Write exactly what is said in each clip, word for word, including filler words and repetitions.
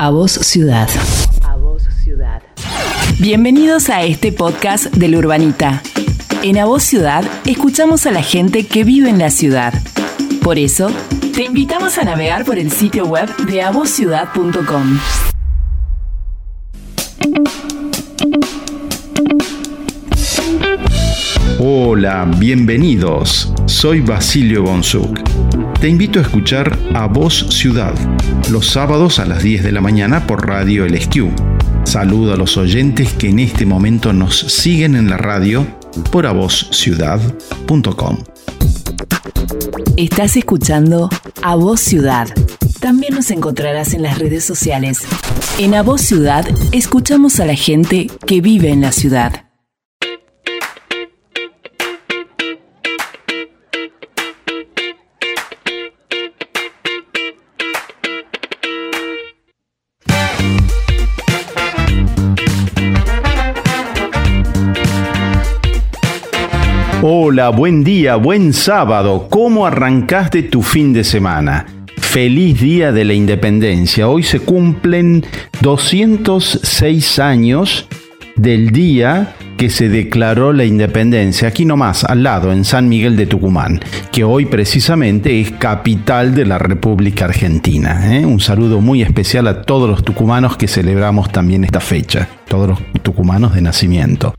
A Voz Ciudad. A Voz Ciudad. Bienvenidos a este podcast del Urbanita. En A Voz Ciudad escuchamos a la gente que vive en la ciudad. Por eso, te invitamos a navegar por el sitio web de a voz ciudad punto com. Hola, bienvenidos. Soy Basilio Bonsuc. Te invito a escuchar A Voz Ciudad, los sábados a las diez de la mañana por Radio El Esquiú. Saludo a los oyentes que en este momento nos siguen en la radio por a voz ciudad punto com. Estás escuchando A Voz Ciudad. También nos encontrarás en las redes sociales. En A Voz Ciudad escuchamos a la gente que vive en la ciudad. Hola, buen día, buen sábado. ¿Cómo arrancaste tu fin de semana? Feliz Día de la Independencia. Hoy se cumplen doscientos seis años del día que se declaró la independencia, aquí nomás, al lado, en San Miguel de Tucumán, que hoy precisamente es capital de la República Argentina. ¿eh? Un saludo muy especial a todos los tucumanos que celebramos también esta fecha, todos los tucumanos de nacimiento.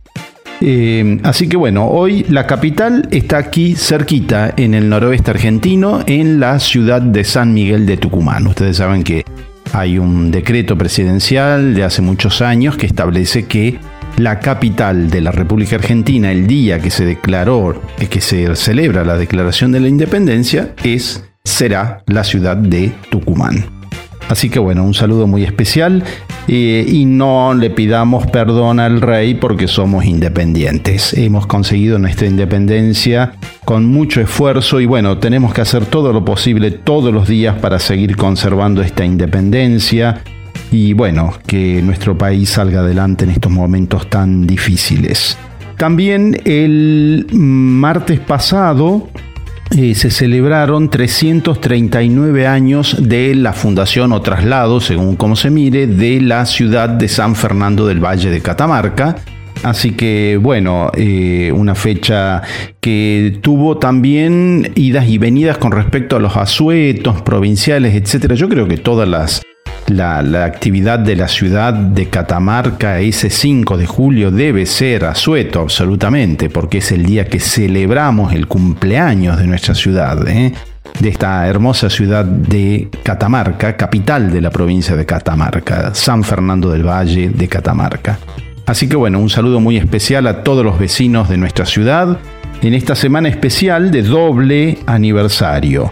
Eh, así que bueno, hoy la capital está aquí cerquita, en el noroeste argentino, en la ciudad de San Miguel de Tucumán. Ustedes saben que hay un decreto presidencial de hace muchos años que establece que la capital de la República Argentina, el día que se declaró, que se celebra la declaración de la independencia, es, será la ciudad de Tucumán. Así que bueno, un saludo muy especial eh, y no le pidamos perdón al rey porque somos independientes. Hemos conseguido nuestra independencia con mucho esfuerzo y bueno, tenemos que hacer todo lo posible todos los días para seguir conservando esta independencia y bueno, que nuestro país salga adelante en estos momentos tan difíciles. También el martes pasado Eh, se celebraron trescientos treinta y nueve años de la fundación o traslado, según como se mire, de la ciudad de San Fernando del Valle de Catamarca. Así que, bueno, eh, una fecha que tuvo también idas y venidas con respecto a los asuetos provinciales, etcétera. Yo creo que todas las La, la actividad de la ciudad de Catamarca ese cinco de julio debe ser asueto absolutamente, porque es el día que celebramos el cumpleaños de nuestra ciudad, ¿eh? de esta hermosa ciudad de Catamarca, capital de la provincia de Catamarca, San Fernando del Valle de Catamarca. Así que bueno, un saludo muy especial a todos los vecinos de nuestra ciudad en esta semana especial de doble aniversario.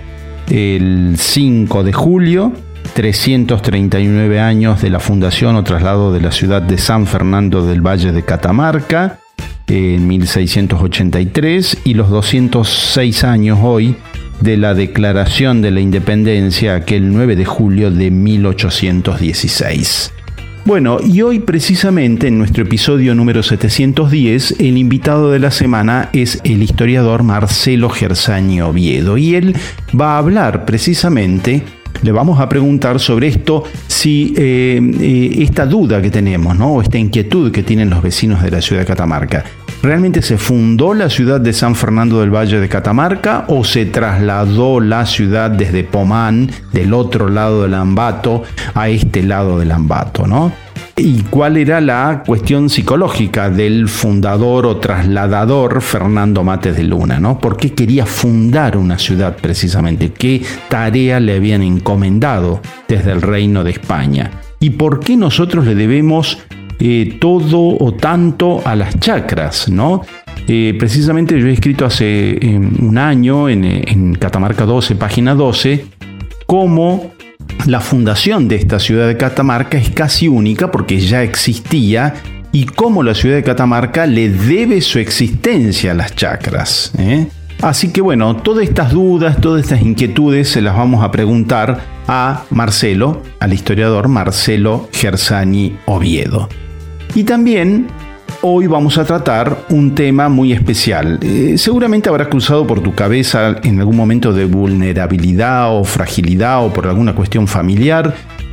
El cinco de julio, trescientos treinta y nueve años de la fundación o traslado de la ciudad de San Fernando del Valle de Catamarca en mil seiscientos ochenta y tres y los doscientos seis años hoy de la declaración de la independencia aquel nueve de julio de mil ochocientos dieciséis. Bueno, y hoy precisamente en nuestro episodio número setecientos diez, el invitado de la semana es el historiador Marcelo Gersani Oviedo y él va a hablar precisamente. Le vamos a preguntar sobre esto, si eh, eh, esta duda que tenemos, ¿no? O esta inquietud que tienen los vecinos de la ciudad de Catamarca. ¿Realmente se fundó la ciudad de San Fernando del Valle de Catamarca o se trasladó la ciudad desde Pomán, del otro lado del Ambato, a este lado del Ambato, ¿no? ¿Y cuál era la cuestión psicológica del fundador o trasladador Fernando Mates de Luna, ¿no? ¿Por qué quería fundar una ciudad precisamente? ¿Qué tarea le habían encomendado desde el Reino de España? ¿Y por qué nosotros le debemos eh, todo o tanto a las chacras, ¿no? Eh, precisamente yo he escrito hace eh, un año en, en Catamarca doce, página doce, cómo la fundación de esta ciudad de Catamarca es casi única porque ya existía y cómo la ciudad de Catamarca le debe su existencia a las chacras. ¿eh? Así que bueno, todas estas dudas, todas estas inquietudes se las vamos a preguntar a Marcelo, al historiador Marcelo Gersani Oviedo. Y también hoy vamos a tratar un tema muy especial. Eh, seguramente habrá cruzado por tu cabeza en algún momento de vulnerabilidad o fragilidad o por alguna cuestión familiar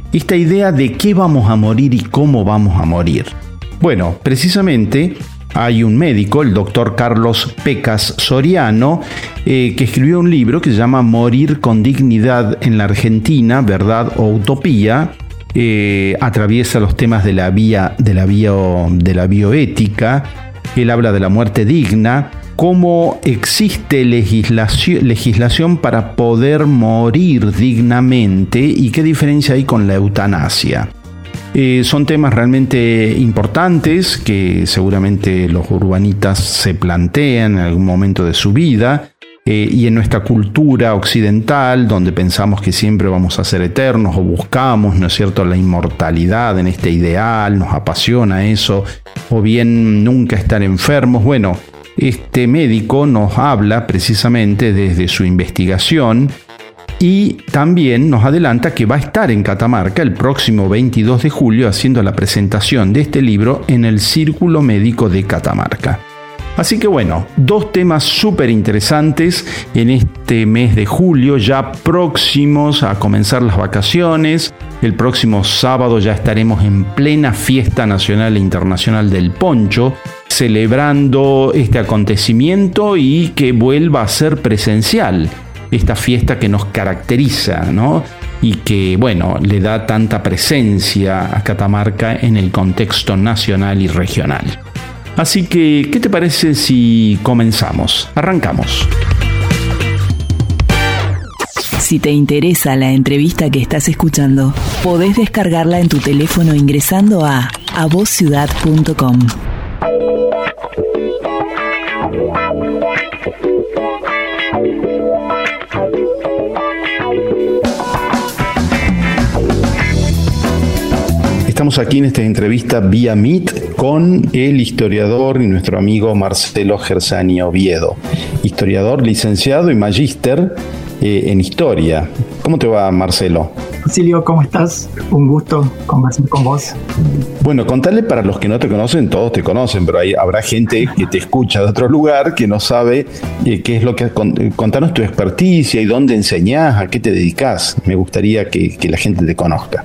esta idea de qué vamos a morir y cómo vamos a morir. Bueno, precisamente hay un médico, el doctor Carlos Pecas Soriano, eh, que escribió un libro que se llama Morir con dignidad en la Argentina, verdad o utopía. Eh, atraviesa los temas de la vía, de la bio, de la bioética. Él habla de la muerte digna, cómo existe legislación, legislación para poder morir dignamente y qué diferencia hay con la eutanasia. Eh, son temas realmente importantes que seguramente los urbanitas se plantean en algún momento de su vida, eh, y en nuestra cultura occidental, donde pensamos que siempre vamos a ser eternos o buscamos, ¿no es cierto?, la inmortalidad en este ideal, nos apasiona eso, o bien nunca estar enfermos. Bueno, este médico nos habla precisamente desde su investigación y también nos adelanta que va a estar en Catamarca el próximo veintidós de julio haciendo la presentación de este libro en el Círculo Médico de Catamarca. Así que bueno, dos temas súper interesantes en este mes de julio, ya próximos a comenzar las vacaciones. El próximo sábado ya estaremos en plena fiesta nacional e internacional del poncho, celebrando este acontecimiento y que vuelva a ser presencial. Esta fiesta que nos caracteriza, ¿no? Y que, bueno, le da tanta presencia a Catamarca en el contexto nacional y regional. Así que, ¿qué te parece si comenzamos? Arrancamos. Si te interesa la entrevista que estás escuchando, podés descargarla en tu teléfono ingresando a a voz ciudad punto com. Estamos aquí en esta entrevista vía Meet con el historiador y nuestro amigo Marcelo Gersani Oviedo, historiador, licenciado y magíster eh, en historia. ¿Cómo te va, Marcelo? Silvio, ¿cómo estás? Un gusto conversar con vos. Bueno, contale para los que no te conocen, todos te conocen, pero ahí habrá gente que te escucha de otro lugar que no sabe eh, qué es lo que... Contanos tu experticia y dónde enseñás, a qué te dedicás. Me gustaría que, que la gente te conozca.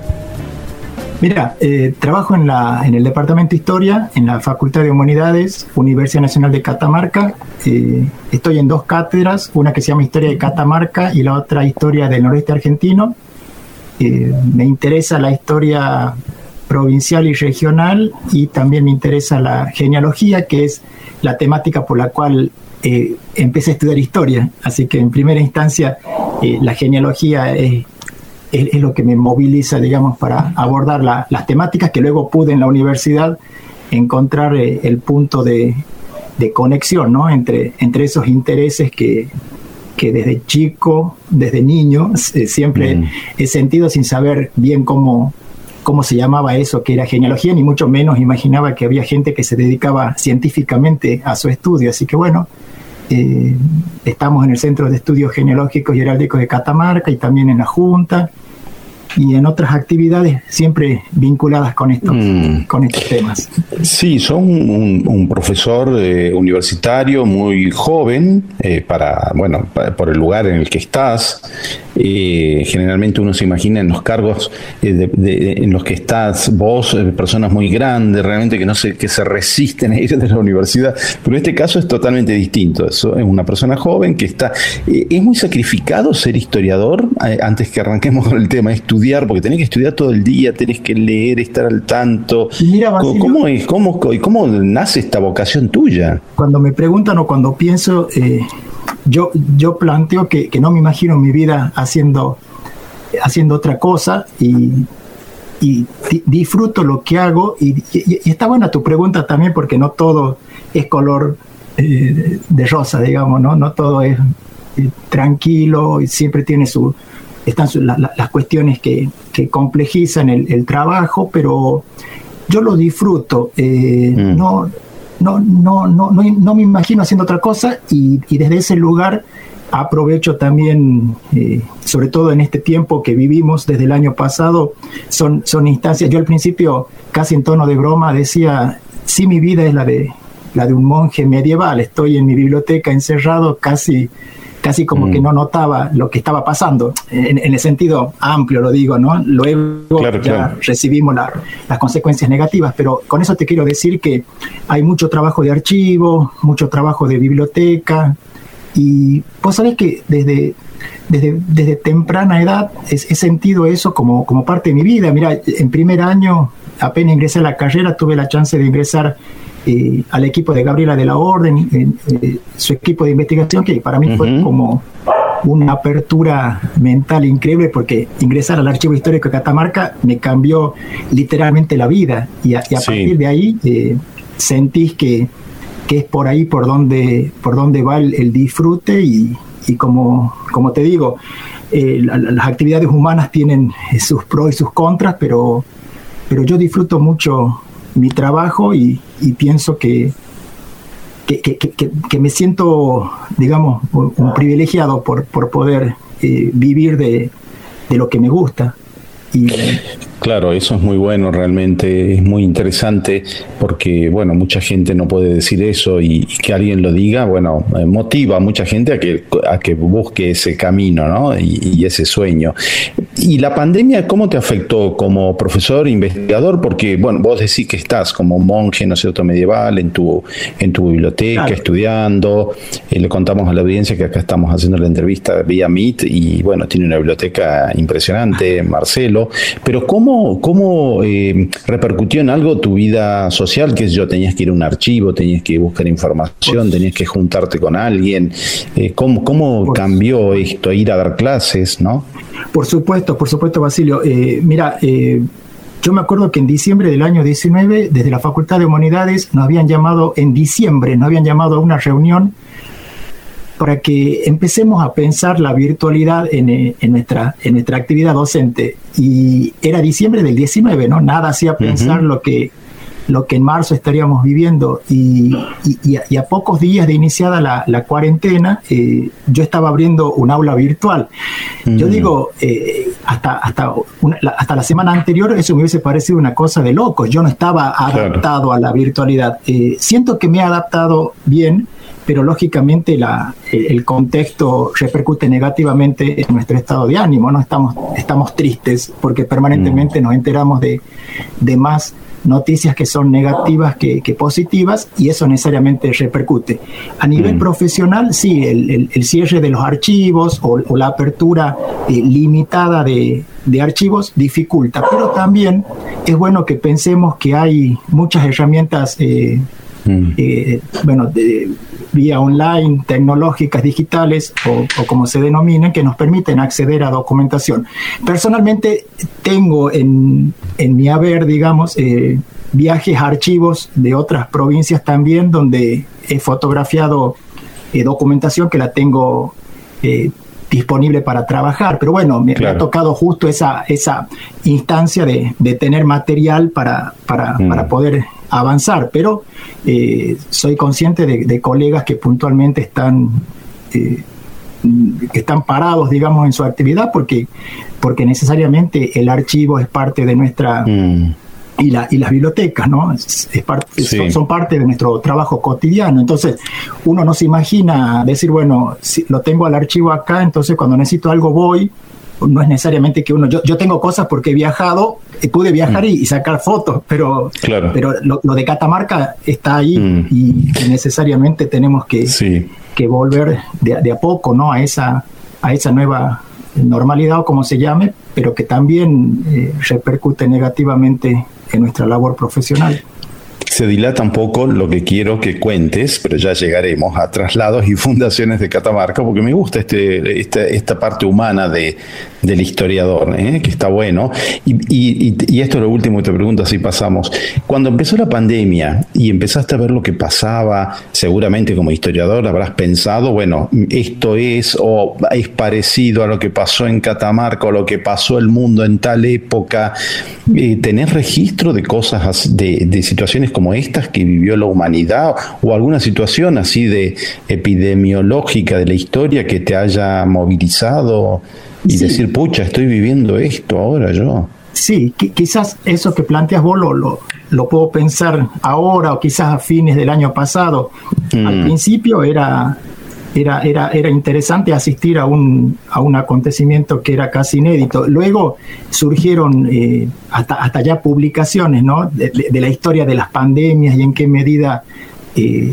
Mira, eh, trabajo en, la, en el Departamento de Historia, en la Facultad de Humanidades, Universidad Nacional de Catamarca. Eh, estoy en dos cátedras, una que se llama Historia de Catamarca y la otra Historia del Noroeste Argentino. Eh, me interesa la historia provincial y regional y también me interesa la genealogía, que es la temática por la cual eh, empecé a estudiar historia. Así que en primera instancia eh, la genealogía es... es lo que me moviliza, digamos, para abordar la, las temáticas que luego pude en la universidad encontrar eh, el punto de, de conexión, ¿no? entre, entre esos intereses que, que desde chico, desde niño, eh, siempre mm. he sentido sin saber bien cómo, cómo se llamaba eso, que era genealogía, ni mucho menos imaginaba que había gente que se dedicaba científicamente a su estudio. Así que bueno, eh, estamos en el Centro de Estudios Genealógicos y Heráldicos de Catamarca y también en la Junta y en otras actividades siempre vinculadas con estos, mm. con estos temas. Sí, son un, un profesor eh, universitario muy joven eh, para, bueno, para, por el lugar en el que estás. Eh, generalmente uno se imagina en los cargos eh, de, de, en los que estás vos, eh, personas muy grandes, realmente que no sé, que se resisten a ir de la universidad, pero en este caso es totalmente distinto. Eso es una persona joven que está... Eh, ¿Es muy sacrificado ser historiador? Eh, antes que arranquemos con el tema, estudiar, porque tenés que estudiar todo el día, tenés que leer, estar al tanto. Mira, Basilio, ¿Cómo, es, cómo, ¿Cómo nace esta vocación tuya? Cuando me preguntan o cuando pienso... Eh... Yo, yo planteo que, que no me imagino mi vida haciendo, haciendo otra cosa y, y di, disfruto lo que hago y, y, y está buena tu pregunta también porque no todo es color eh, de rosa, digamos, ¿no? No todo es eh, tranquilo y siempre tiene su, están su, la, la, las cuestiones que, que complejizan el, el trabajo, pero yo lo disfruto, eh, mm. no... No, no, no, no, no me imagino haciendo otra cosa y, y desde ese lugar aprovecho también, eh, sobre todo en este tiempo que vivimos desde el año pasado, son, son instancias. Yo al principio, casi en tono de broma, decía, sí, mi vida es la de, la de un monje medieval, estoy en mi biblioteca encerrado casi, casi como mm. que no notaba lo que estaba pasando, en, en el sentido amplio lo digo, ¿no? Luego claro, ya claro. recibimos la, las consecuencias negativas, pero con eso te quiero decir que hay mucho trabajo de archivo, mucho trabajo de biblioteca, y vos sabés que desde, desde, desde temprana edad he, he sentido eso como, como parte de mi vida. Mira, en primer año, apenas ingresé a la carrera, tuve la chance de ingresar eh, al equipo de Gabriela de la Orden, en, eh, su equipo de investigación, que para mí uh-huh. fue como una apertura mental increíble, porque ingresar al Archivo Histórico de Catamarca me cambió literalmente la vida, y a, y a sí. partir de ahí eh, sentís que, que es por ahí por donde, por donde va el, el disfrute, y, y como, como te digo, eh, la, las actividades humanas tienen sus pros y sus contras, pero, pero yo disfruto mucho mi trabajo, y, y pienso que Que, que, que, que me siento, digamos, un, un privilegiado por, por poder eh, vivir de, de lo que me gusta. Y, claro, eso es muy bueno, realmente es muy interesante, porque, bueno, mucha gente no puede decir eso, y, y que alguien lo diga, bueno, motiva a mucha gente a que, a que busque ese camino, ¿no? Y, y ese sueño. ¿Y la pandemia cómo te afectó como profesor, investigador? Porque, bueno, vos decís que estás como monje, ¿no es cierto?, medieval, en tu, en tu biblioteca, claro. estudiando. Eh, le contamos a la audiencia que acá estamos haciendo la entrevista vía Meet, y, bueno, tiene una biblioteca impresionante, Marcelo. Pero ¿cómo, cómo eh, repercutió en algo tu vida social? Que yo, tenías que ir a un archivo, tenías que buscar información, tenías que juntarte con alguien. Eh, ¿Cómo, cómo cambió esto? Ir a dar clases, ¿no? Por supuesto, por supuesto, Basilio. Eh, mira, eh, yo me acuerdo que en diciembre del año diecinueve, desde la Facultad de Humanidades, nos habían llamado, en diciembre, nos habían llamado a una reunión para que empecemos a pensar la virtualidad en, en, nuestra, en nuestra actividad docente. Y era diciembre del diecinueve, ¿no? Nada hacía pensar uh-huh. lo que, lo que en marzo estaríamos viviendo. Y, y, y a pocos días de iniciada la, la cuarentena, eh, yo estaba abriendo un aula virtual. Uh-huh. Yo digo, eh, hasta, hasta, una, la, hasta la semana anterior eso me hubiese parecido una cosa de locos. Yo no estaba adaptado claro. a la virtualidad. Eh, siento que me he adaptado bien, pero lógicamente la, el contexto repercute negativamente en nuestro estado de ánimo, ¿no? Estamos, estamos tristes porque permanentemente mm. nos enteramos de, de más noticias que son negativas que, que positivas, y eso necesariamente repercute. A nivel mm. profesional, sí, el, el, el cierre de los archivos o, o la apertura eh, limitada de, de archivos dificulta, pero también es bueno que pensemos que hay muchas herramientas eh, mm. eh, bueno, de, vía online, tecnológicas, digitales, o, o como se denominen, que nos permiten acceder a documentación. Personalmente tengo en, en mi haber, digamos, eh, viajes a archivos de otras provincias también, donde he fotografiado eh, documentación que la tengo eh, disponible para trabajar, pero bueno, me, claro. me ha tocado justo esa, esa instancia de, de tener material para, para, mm. para poder avanzar, pero eh, soy consciente de, de colegas que puntualmente están eh, que están parados, digamos, en su actividad, porque, porque necesariamente el archivo es parte de nuestra mm. y, la, y las bibliotecas, ¿no? Es, es parte, sí. son, son parte de nuestro trabajo cotidiano. Entonces uno no se imagina decir, bueno, si lo tengo al archivo acá, entonces cuando necesito algo voy. No es necesariamente que uno... Yo, yo tengo cosas porque he viajado, pude viajar mm. y, y sacar fotos, pero, claro. pero lo, lo de Catamarca está ahí mm. y, y necesariamente tenemos que, sí. que volver de, de a poco, ¿no? a, esa, a esa nueva normalidad, o como se llame, pero que también eh, repercute negativamente en nuestra labor profesional. Se dilata un poco lo que quiero que cuentes, pero ya llegaremos a traslados y fundaciones de Catamarca, porque me gusta este, esta, esta parte humana de, del historiador, ¿eh? que está bueno. Y, y, y esto es lo último que te pregunto, así pasamos. Cuando empezó la pandemia y empezaste a ver lo que pasaba, seguramente como historiador habrás pensado, bueno, esto es o es parecido a lo que pasó en Catamarca o lo que pasó el mundo en tal época. Eh, ¿Tenés registro de cosas, de, de situaciones como estas que vivió la humanidad, o alguna situación así de epidemiológica de la historia que te haya movilizado y sí. decir, pucha, estoy viviendo esto ahora yo? Sí, qu- quizás eso que planteas vos lo, lo, lo puedo pensar ahora, o quizás a fines del año pasado. Mm. Al principio era, era, era, era interesante asistir a un, a un acontecimiento que era casi inédito. Luego surgieron eh, hasta, hasta ya publicaciones, ¿no? de, de, de la historia de las pandemias y en qué medida eh,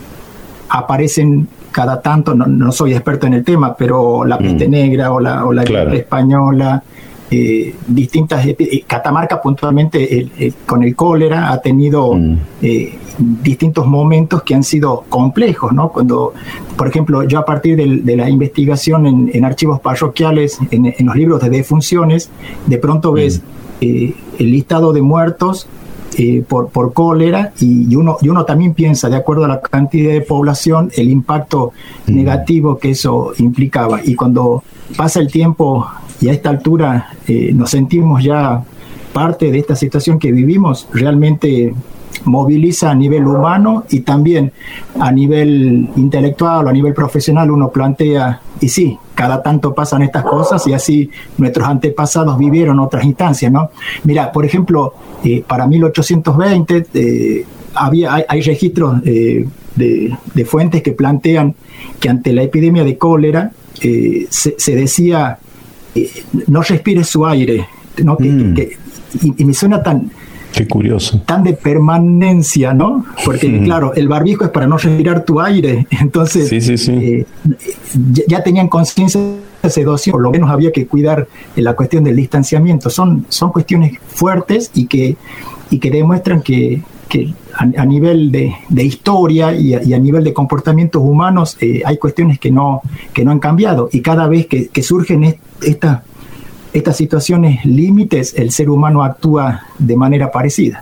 aparecen cada tanto, no, no soy experto en el tema, pero la peste mm. negra o la, o la claro. gripe española, eh, distintas, eh, Catamarca puntualmente el, el, con el cólera ha tenido mm. eh, distintos momentos que han sido complejos, ¿no? Cuando, por ejemplo, yo a partir de, de la investigación en, en archivos parroquiales, en, en los libros de defunciones, de pronto ves mm. eh, el listado de muertos Eh, por, por cólera y, y, uno, y uno también piensa, de acuerdo a la cantidad de población, el impacto mm. negativo que eso implicaba. Y cuando pasa el tiempo y a esta altura eh, nos sentimos ya parte de esta situación que vivimos, realmente moviliza a nivel humano y también a nivel intelectual o a nivel profesional. Uno plantea, y sí, cada tanto pasan estas cosas y así nuestros antepasados vivieron otras instancias, ¿no? Mira, por ejemplo, eh, para mil ochocientos veinte eh, había, hay, hay registros eh, de, de fuentes que plantean que ante la epidemia de cólera eh, se, se decía eh, no respires su aire, ¿no? Que, mm. que, y, y me suena tan... Qué curioso. Tan de permanencia, ¿no? Porque, mm. claro, el barbijo es para no respirar tu aire. Entonces, sí, sí, sí. Eh, ya, ya tenían conciencia de esa dosis, por lo menos había que cuidar la cuestión del distanciamiento. Son, son cuestiones fuertes y que, y que demuestran que, que a, a nivel de, de historia y a, y a nivel de comportamientos humanos eh, hay cuestiones que no, que no han cambiado. Y cada vez que, que surgen est, estas estas situaciones límites, el ser humano actúa de manera parecida.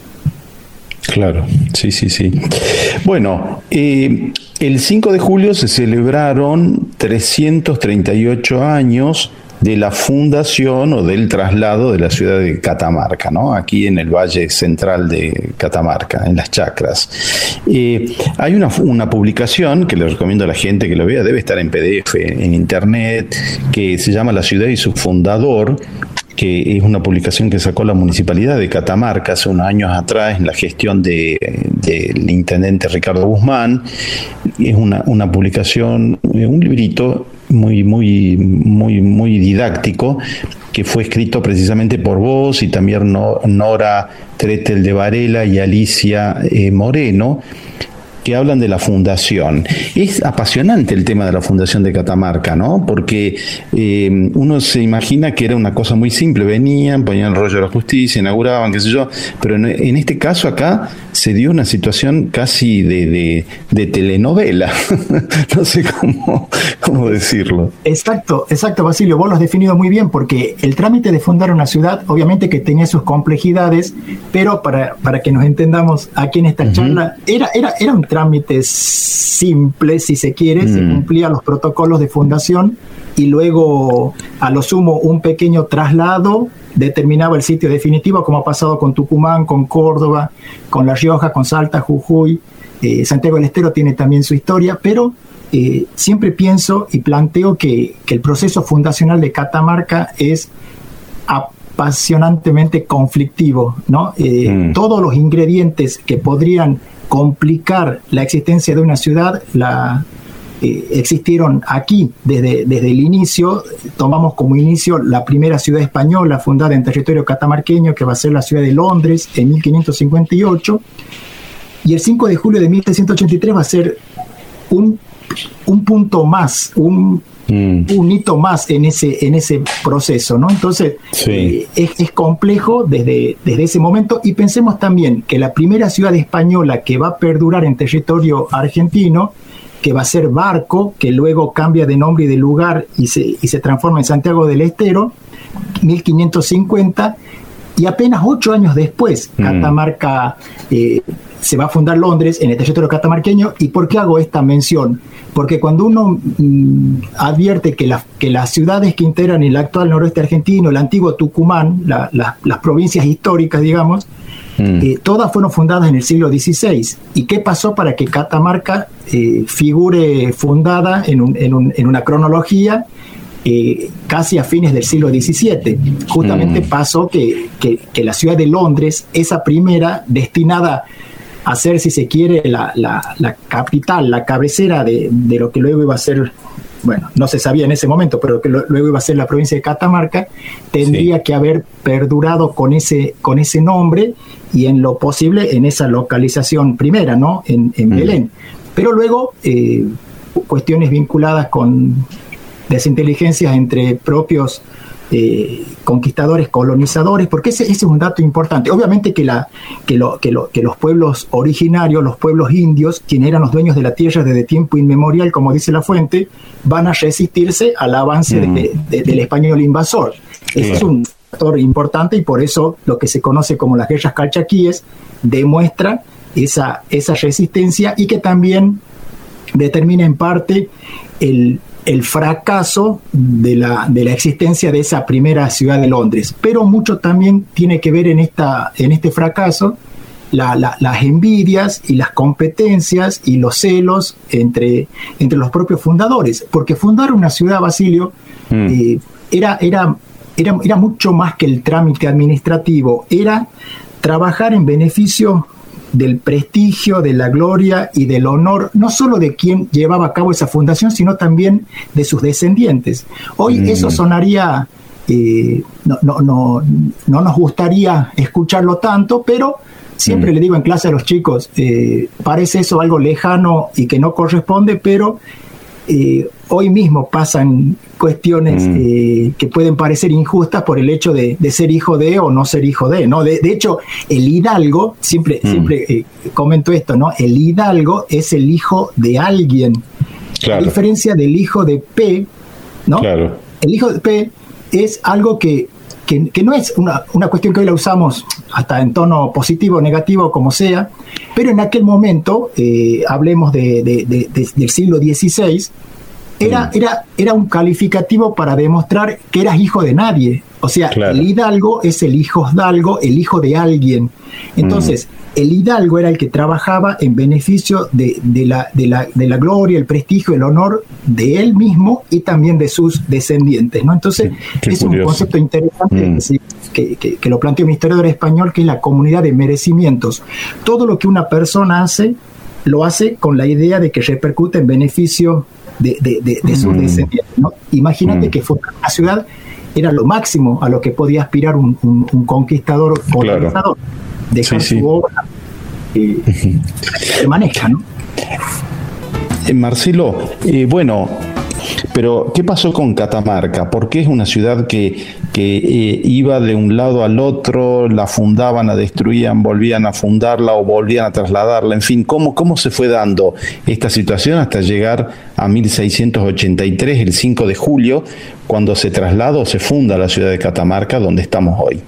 Claro, sí, sí, sí. Bueno, eh, el cinco de julio se celebraron trescientos treinta y ocho años de la fundación o del traslado de la ciudad de Catamarca, ¿no? Aquí en el valle central de Catamarca, en las chacras. Eh, hay una, una publicación que le recomiendo a la gente que lo vea, debe estar en P D F, en internet, que se llama La ciudad y su fundador, que es una publicación que sacó la Municipalidad de Catamarca hace unos años atrás en la gestión de, del intendente Ricardo Guzmán. Es una, una publicación, un librito muy, muy, muy, muy didáctico, que fue escrito precisamente por vos y también Nora Tretel de Varela y Alicia eh, Moreno, que hablan de la fundación. Es apasionante el tema de la fundación de Catamarca, ¿no? Porque eh, uno se imagina que era una cosa muy simple, venían, ponían el rollo de la justicia, inauguraban, qué sé yo, pero en, en este caso acá se dio una situación casi de, de, de telenovela, no sé cómo, cómo decirlo. Exacto, exacto, Basilio, vos lo has definido muy bien, porque el trámite de fundar una ciudad, obviamente que tenía sus complejidades, pero para, para que nos entendamos aquí en esta uh-huh. charla, era, era, era un trámite simple, si se quiere, mm. se cumplían los protocolos de fundación y luego a lo sumo un pequeño traslado determinaba el sitio definitivo, como ha pasado con Tucumán, con Córdoba, con La Rioja, con Salta, Jujuy. eh, Santiago del Estero tiene también su historia, pero eh, siempre pienso y planteo que, que el proceso fundacional de Catamarca es apasionantemente conflictivo, ¿no? Eh, mm. Todos los ingredientes que podrían complicar la existencia de una ciudad la eh, existieron aquí desde, desde el inicio. Tomamos como inicio la primera ciudad española fundada en territorio catamarqueño, que va a ser la ciudad de Londres en mil quinientos cincuenta y ocho, y el cinco de julio de mil trescientos ochenta y tres va a ser un, un punto más, un Mm. un hito más en ese, en ese proceso, ¿no? Entonces, sí. eh, es, es complejo desde, desde ese momento, y pensemos también que la primera ciudad española que va a perdurar en territorio argentino, que va a ser Barco, que luego cambia de nombre y de lugar y se, y se transforma en Santiago del Estero, mil quinientos cincuenta, y apenas ocho años después, mm. Catamarca eh, se va a fundar Londres en el territorio catamarqueño. ¿Y por qué hago esta mención? Porque cuando uno mmm, advierte que, la, que las ciudades que integran el actual noroeste argentino, el antiguo Tucumán, la, la, las provincias históricas, digamos, mm. eh, todas fueron fundadas en el siglo dieciséis. ¿Y qué pasó para que Catamarca eh, figure fundada en, un, en, un, en una cronología Eh, casi a fines del siglo diecisiete? Justamente mm. pasó que, que, que la ciudad de Londres, esa primera destinada hacer, si se quiere, la, la, la capital, la cabecera de, de lo que luego iba a ser, bueno, no se sabía en ese momento, pero que lo, luego iba a ser la provincia de Catamarca, tendría sí. que haber perdurado con ese, con ese nombre y en lo posible en esa localización primera, ¿no? En, en mm. Belén. Pero luego, eh, cuestiones vinculadas con desinteligencias entre propios eh, conquistadores, colonizadores, porque ese, ese es un dato importante. Obviamente que, la, que, lo, que, lo, que los pueblos originarios, los pueblos indios, quienes eran los dueños de la tierra desde tiempo inmemorial, como dice la fuente, van a resistirse al avance mm. de, de, del español invasor. Ese mm. es un factor importante y por eso lo que se conoce como las guerras calchaquíes demuestra esa, esa resistencia y que también determina en parte el el fracaso de la, de la existencia de esa primera ciudad de Londres. Pero mucho también tiene que ver en, esta, en este fracaso la, la, las envidias y las competencias y los celos entre, entre los propios fundadores. Porque fundar una ciudad, Basilio, mm. eh, era, era, era, era mucho más que el trámite administrativo. Era trabajar en beneficio del prestigio, de la gloria y del honor, no solo de quien llevaba a cabo esa fundación, sino también de sus descendientes. Hoy mm. eso sonaría, eh, no, no, no, no nos gustaría escucharlo tanto, pero siempre mm. le digo en clase a los chicos, eh, parece eso algo lejano y que no corresponde, pero eh, hoy mismo pasan cuestiones mm. eh, que pueden parecer injustas por el hecho de, de ser hijo de o no ser hijo de, ¿no? De, de hecho, el hidalgo, siempre, mm. siempre eh, comento esto, ¿no? El hidalgo es el hijo de alguien. Claro. A diferencia del hijo de P, ¿no? Claro. El hijo de P es algo que, que, que no es una, una cuestión que hoy la usamos hasta en tono positivo o negativo, como sea, pero en aquel momento, eh, hablemos de, de, de, de, del siglo dieciséis, Era, era, era un calificativo para demostrar que eras hijo de nadie. O sea, claro. el hidalgo es el hijosdalgo, el hijo de alguien. Entonces, mm. el hidalgo era el que trabajaba en beneficio de, de, la, de, la, de la gloria, el prestigio, el honor de él mismo y también de sus descendientes, ¿no? Entonces, qué, qué es curioso. Un concepto interesante mm. que, que, que lo planteó un historiador español, que es la comunidad de merecimientos. Todo lo que una persona hace, lo hace con la idea de que repercute en beneficio de, de, de, de sus mm. descendientes, ¿no? Imagínate mm. que fundar una ciudad era lo máximo a lo que podía aspirar un, un, un conquistador o colonizador. Claro. Dejar sí, su sí. obra eh, se maneja, ¿no? Eh, Marcelo, eh, bueno, pero ¿qué pasó con Catamarca? ¿Por qué es una ciudad que, que eh, iba de un lado al otro, la fundaban, la destruían, volvían a fundarla o volvían a trasladarla? En fin, ¿cómo, cómo se fue dando esta situación hasta llegar a mil seiscientos ochenta y tres, el cinco de julio, cuando se traslada o se funda la ciudad de Catamarca, donde estamos hoy?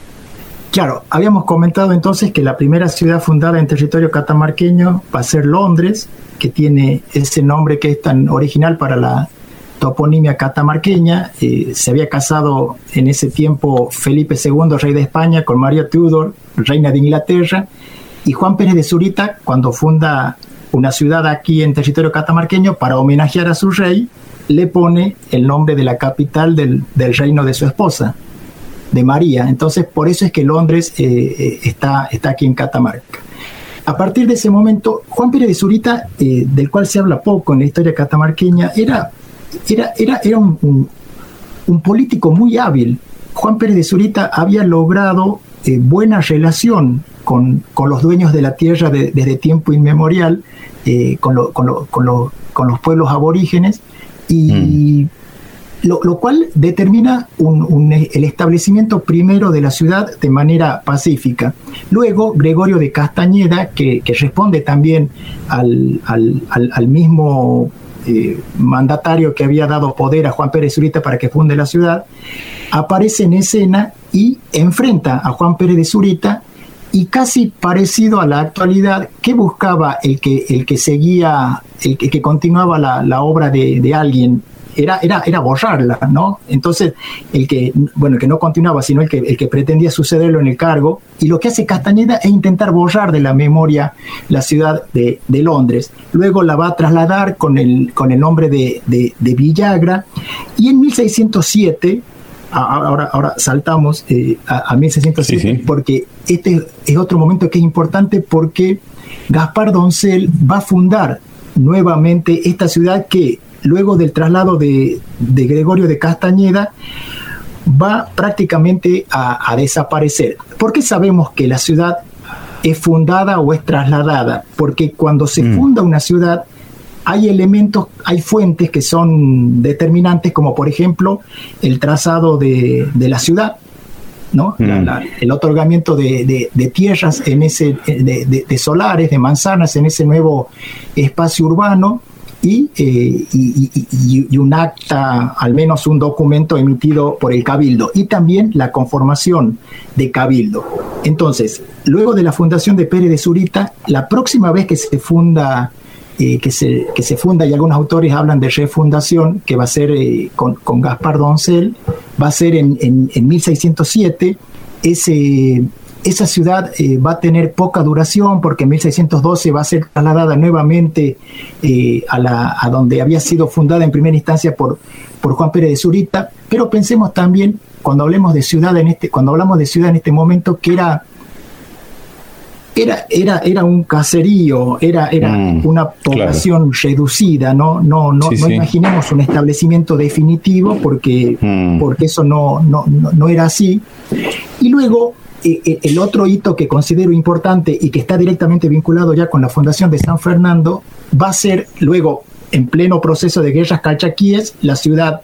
Claro, habíamos comentado entonces que la primera ciudad fundada en territorio catamarqueño va a ser Londres, que tiene ese nombre que es tan original para la toponimia catamarqueña. Eh, se había casado en ese tiempo Felipe segundo, rey de España, con María Tudor, reina de Inglaterra, y Juan Pérez de Zurita, cuando funda una ciudad aquí en territorio catamarqueño, para homenajear a su rey, le pone el nombre de la capital del, del reino de su esposa, de María. Entonces, por eso es que Londres eh, está, está aquí en Catamarca. A partir de ese momento, Juan Pérez de Zurita, eh, del cual se habla poco en la historia catamarqueña, era, era, era, era un, un, un político muy hábil. Juan Pérez de Zurita había logrado eh, buena relación con, con los dueños de la tierra de, desde tiempo inmemorial, eh, con, lo, con, lo, con, lo, con los pueblos aborígenes, y mm. Lo, lo cual determina un, un, el establecimiento primero de la ciudad de manera pacífica. Luego, Gregorio de Castañeda, que, que responde también al, al, al, al mismo eh, mandatario que había dado poder a Juan Pérez Zurita para que funde la ciudad, aparece en escena y enfrenta a Juan Pérez de Zurita, y casi parecido a la actualidad, que buscaba el que, el que seguía, el que, que continuaba la, la obra de, de alguien. Era, era, era borrarla, ¿no? Entonces, el que, bueno, el que no continuaba, sino el que, el que pretendía sucederlo en el cargo, y lo que hace Castañeda es intentar borrar de la memoria la ciudad de, de Londres. Luego la va a trasladar con el, con el nombre de, de, de Villagra, y en mil seiscientos siete ahora, ahora saltamos eh, a, a mil seiscientos siete, sí, sí. Porque este es otro momento que es importante porque Gaspar Doncel va a fundar nuevamente esta ciudad que luego del traslado de, de Gregorio de Castañeda va prácticamente a, a desaparecer. ¿Por qué sabemos que la ciudad es fundada o es trasladada? Porque cuando se mm. funda una ciudad hay elementos, hay fuentes que son determinantes, como por ejemplo el trazado de, de la ciudad, ¿no? Mm. La, la, el otorgamiento de, de, de tierras en ese, de, de, de solares, de manzanas en ese nuevo espacio urbano y, eh, y, y, y un acta, al menos un documento emitido por el Cabildo y también la conformación de Cabildo. Entonces, luego de la fundación de Pérez de Zurita, la próxima vez que se funda Eh, que, se, que se funda, y algunos autores hablan de refundación, que va a ser eh, con, con Gaspar Doncel, va a ser en, en, en mil seiscientos siete. Ese, esa ciudad eh, va a tener poca duración porque en mil seiscientos doce va a ser trasladada nuevamente eh, a, la, a donde había sido fundada en primera instancia por, por Juan Pérez de Zurita. Pero pensemos también, cuando hablemos de ciudad en este, cuando hablamos de ciudad en este momento, que era Era, era, era un caserío, era, era mm, una población claro. reducida, no, no, no, sí, no sí. imaginemos un establecimiento definitivo porque, mm. porque eso no, no, no, no era así. Y luego eh, el otro hito que considero importante y que está directamente vinculado ya con la fundación de San Fernando va a ser luego, en pleno proceso de guerras calchaquíes, la ciudad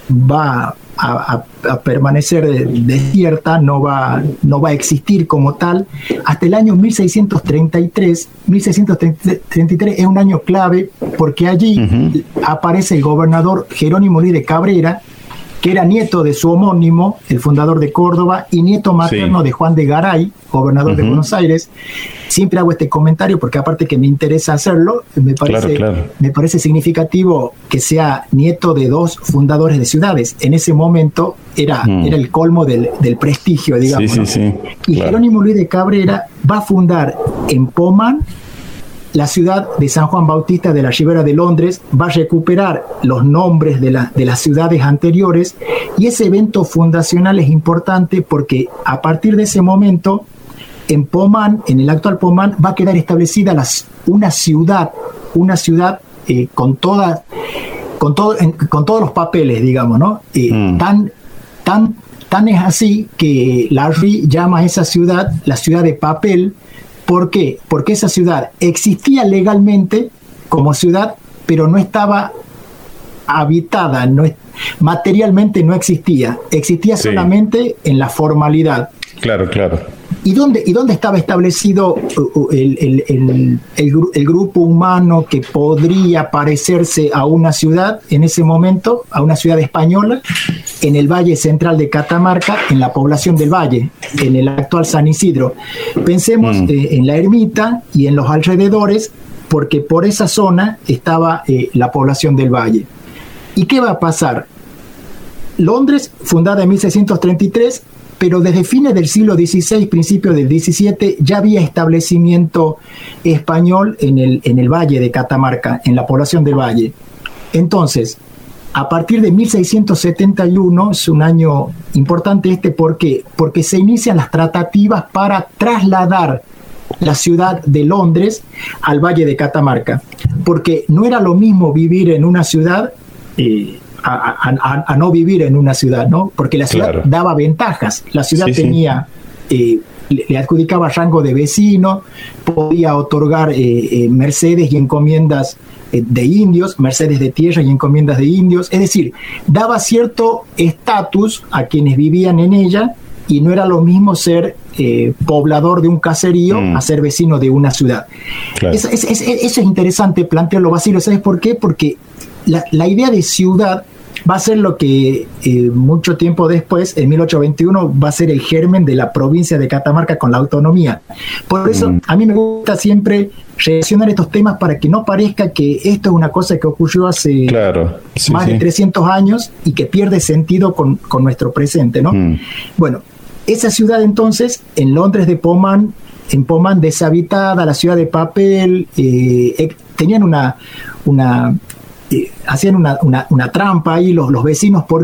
va a, a, a permanecer desierta, no va, no va a existir como tal, hasta el año mil seiscientos treinta y tres. mil seiscientos treinta y tres es un año clave porque allí uh-huh. aparece el gobernador Jerónimo Luis de Cabrera, que era nieto de su homónimo, el fundador de Córdoba, y nieto materno sí. de Juan de Garay, gobernador uh-huh. de Buenos Aires. Siempre hago este comentario porque aparte que me interesa hacerlo, me parece, claro, claro. me parece significativo que sea nieto de dos fundadores de ciudades. En ese momento era, mm. era el colmo del, del prestigio, digamos. Sí, ¿no? sí, sí, y claro. Jerónimo Luis de Cabrera va a fundar en Pomán la ciudad de San Juan Bautista de la Ribera de Londres, va a recuperar los nombres de, la, de las ciudades anteriores, y ese evento fundacional es importante porque a partir de ese momento en Pomán, en el actual Pomán, va a quedar establecida las, una ciudad, una ciudad eh, con, toda, con, todo, en, con todos los papeles, digamos, ¿no? Eh, mm. Tan, tan, tan es así que Larry llama a esa ciudad la ciudad de papel. ¿Por qué? Porque esa ciudad existía legalmente como ciudad, pero no estaba habitada, no, materialmente no existía, existía sí. solamente en la formalidad. Claro, claro. ¿Y dónde, y dónde estaba establecido el, el, el, el, el grupo humano que podría parecerse a una ciudad en ese momento, a una ciudad española? En el Valle Central de Catamarca, en la población del Valle, en el actual San Isidro. Pensemos mm. eh, en la ermita y en los alrededores, porque por esa zona estaba eh, la población del Valle. ¿Y qué va a pasar? Londres, fundada en mil seiscientos treinta y tres, pero desde fines del siglo dieciséis, principios del diecisiete, ya había establecimiento español en el, en el Valle de Catamarca, en la población del Valle. Entonces, a partir de mil seiscientos setenta y uno, es un año importante este, ¿por qué? Porque se inician las tratativas para trasladar la ciudad de Londres al Valle de Catamarca, porque no era lo mismo vivir en una ciudad eh, a, a, a no vivir en una ciudad, ¿no? Porque la ciudad claro. daba ventajas, la ciudad sí, tenía... Sí. Eh, le adjudicaba rango de vecino, podía otorgar eh, eh, mercedes y encomiendas eh, de indios, mercedes de tierra y encomiendas de indios, es decir, daba cierto estatus a quienes vivían en ella, y no era lo mismo ser eh, poblador de un caserío mm. a ser vecino de una ciudad. Claro. Es, es, es, eso es interesante plantearlo, Basilio, ¿sabes por qué? Porque la, la idea de ciudad va a ser lo que eh, mucho tiempo después, en mil ochocientos veintiuno, va a ser el germen de la provincia de Catamarca con la autonomía. Por eso mm. a mí me gusta siempre relacionar estos temas para que no parezca que esto es una cosa que ocurrió hace claro. sí, más sí. de trescientos años y que pierde sentido con, con nuestro presente, ¿no? Mm. Bueno, esa ciudad entonces, en Londres de Pomán, en Pomán deshabitada, la ciudad de papel, eh, eh, tenían una... una Eh, hacían una, una, una trampa ahí los, los vecinos, porque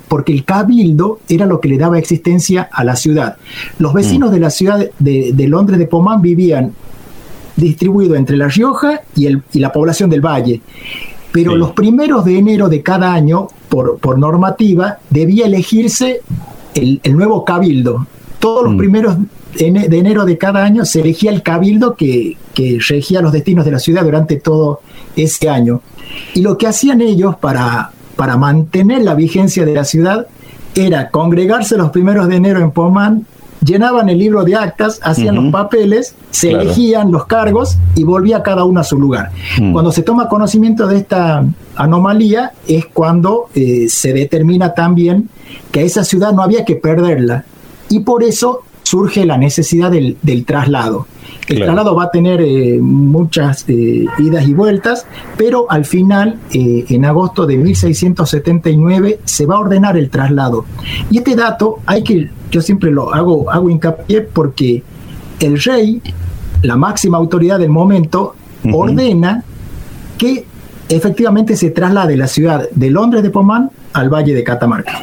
porque el cabildo era lo que le daba existencia a la ciudad. Los vecinos mm. de la ciudad de, de Londres de Pomán vivían distribuidos entre La Rioja y, el, y la población del Valle. Pero sí. los primeros de enero de cada año, por, por normativa, debía elegirse el, el nuevo cabildo. Todos los mm. primeros de enero de cada año se elegía el cabildo que, que regía los destinos de la ciudad durante todo ese año. Y lo que hacían ellos para, para mantener la vigencia de la ciudad era congregarse los primeros de enero en Pomán, llenaban el libro de actas, hacían uh-huh. los papeles, se claro. elegían los cargos y volvía cada uno a su lugar. Uh-huh. Cuando se toma conocimiento de esta anomalía es cuando eh, se determina también que a esa ciudad no había que perderla, y por eso surge la necesidad del, del traslado. El claro. traslado va a tener eh, muchas eh, idas y vueltas, pero al final, eh, en agosto de mil seiscientos setenta y nueve, se va a ordenar el traslado. Y este dato, hay que, yo siempre lo hago, hago hincapié porque el rey, la máxima autoridad del momento, uh-huh. ordena que efectivamente se traslade la ciudad de Londres de Pomán al Valle de Catamarca.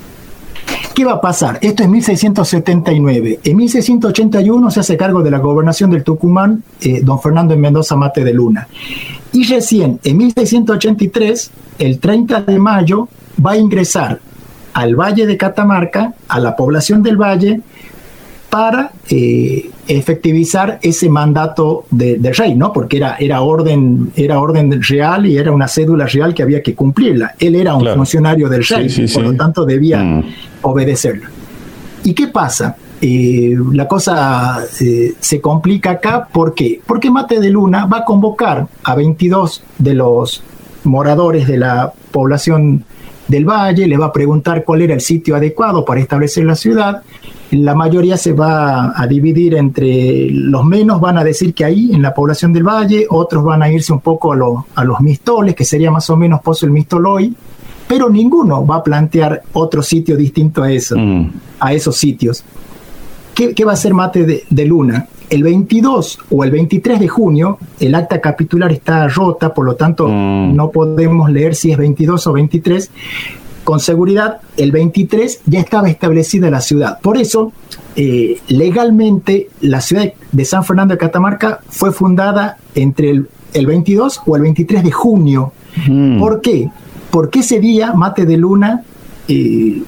¿Qué va a pasar? Esto es mil seiscientos setenta y nueve. En mil seiscientos ochenta y uno se hace cargo de la gobernación del Tucumán eh, don Fernando Mendoza Mate de Luna. Y recién, en mil seiscientos ochenta y tres, el treinta de mayo, va a ingresar al Valle de Catamarca, a la población del Valle, para eh, efectivizar ese mandato de, del rey, ¿no? Porque era, era, orden, era orden real y era una cédula real que había que cumplirla. Él era un claro. funcionario del rey, sí, sí, por sí. lo tanto debía mm. obedecerlo. ¿Y qué pasa? Eh, la cosa eh, se complica acá. ¿Por qué? Porque Mate de Luna va a convocar a veintidós de los moradores de la población del Valle, le va a preguntar cuál era el sitio adecuado para establecer la ciudad. La mayoría se va a dividir entre los menos, van a decir que ahí, en la población del Valle, otros van a irse un poco a, lo, a los Mistoles, que sería más o menos Pozo el Mistol hoy, pero ninguno va a plantear otro sitio distinto a eso, mm. a esos sitios. ¿Qué, qué va a hacer Mate de, de Luna? El veintidós o el veintitrés de junio, el acta capitular está rota, por lo tanto mm. no podemos leer si es veintidós o veintitrés. Con seguridad, el veintitrés ya estaba establecida la ciudad. Por eso, eh, legalmente, la ciudad de San Fernando de Catamarca fue fundada entre el, el veintidós o el veintitrés de junio. Mm. ¿Por qué? Porque ese día Mate de Luna eh,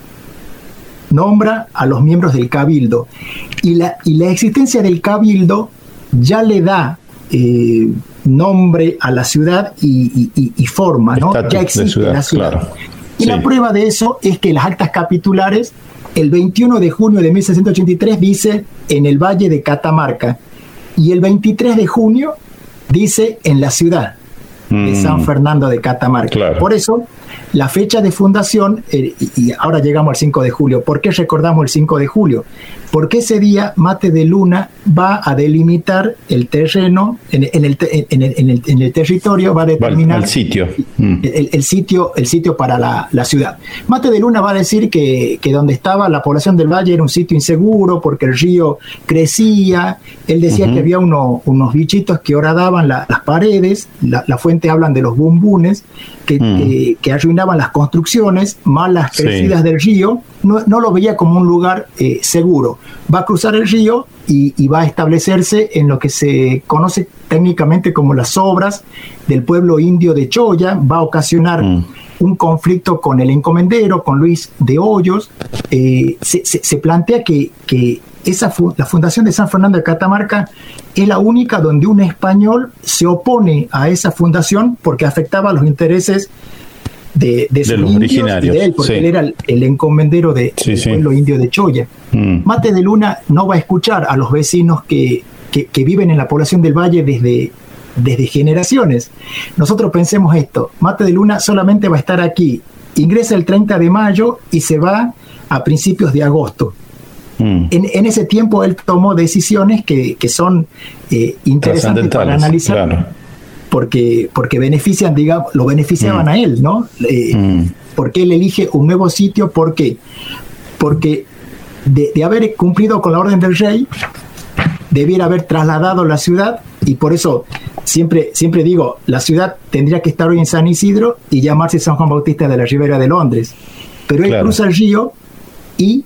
nombra a los miembros del Cabildo. Y la, y la existencia del Cabildo ya le da eh, nombre a la ciudad y, y, y forma, ¿no? Ya existe ciudad, la ciudad. Claro. Y sí. la prueba de eso es que las actas capitulares, el veintiuno de junio de mil seiscientos ochenta y tres dice en el Valle de Catamarca, y el veintitrés de junio dice en la ciudad mm. de San Fernando de Catamarca. Claro. Por eso, la fecha de fundación, eh, y, y ahora llegamos al cinco de julio. ¿Por qué recordamos el cinco de julio? Porque ese día Mate de Luna va a delimitar el terreno, en, en, el, en, el, en, el, en el territorio va a determinar el sitio, mm. el, el sitio, el sitio para la, la ciudad. Mate de Luna va a decir que, que donde estaba la población del Valle era un sitio inseguro porque el río crecía. Él decía uh-huh. que había uno, unos bichitos que horadaban la, las paredes, la, la fuente hablan de los bumbunes, que, mm. que, que arruinaban las construcciones, malas crecidas sí. del río. No, no lo veía como un lugar eh, seguro. Va a cruzar el río y, y va a establecerse en lo que se conoce técnicamente como las obras del pueblo indio de Choya. Va a ocasionar mm. un conflicto con el encomendero, con Luis de Hoyos. Eh, se, se, se plantea que, que esa fu- la fundación de San Fernando de Catamarca es la única donde un español se opone a esa fundación porque afectaba a los intereses de, de, de los originarios y de él, porque sí. él era el, el encomendero de, sí, del sí. pueblo indio de Choya. Mm. Mate de Luna no va a escuchar a los vecinos que, que, que viven en la población del Valle desde, desde generaciones. Nosotros pensemos esto, Mate de Luna solamente va a estar aquí, ingresa el treinta de mayo y se va a principios de agosto. Mm. En, en ese tiempo él tomó decisiones que, que son eh, interesantes para analizar. Claro. Porque, porque benefician, digamos, lo beneficiaban mm. a él, ¿no? Eh, mm. Porque él elige un nuevo sitio, ¿por qué? Porque de, de haber cumplido con la orden del rey, debiera haber trasladado la ciudad, y por eso siempre, siempre digo, la ciudad tendría que estar hoy en San Isidro y llamarse San Juan Bautista de la Ribera de Londres. pero él Claro. cruza el río y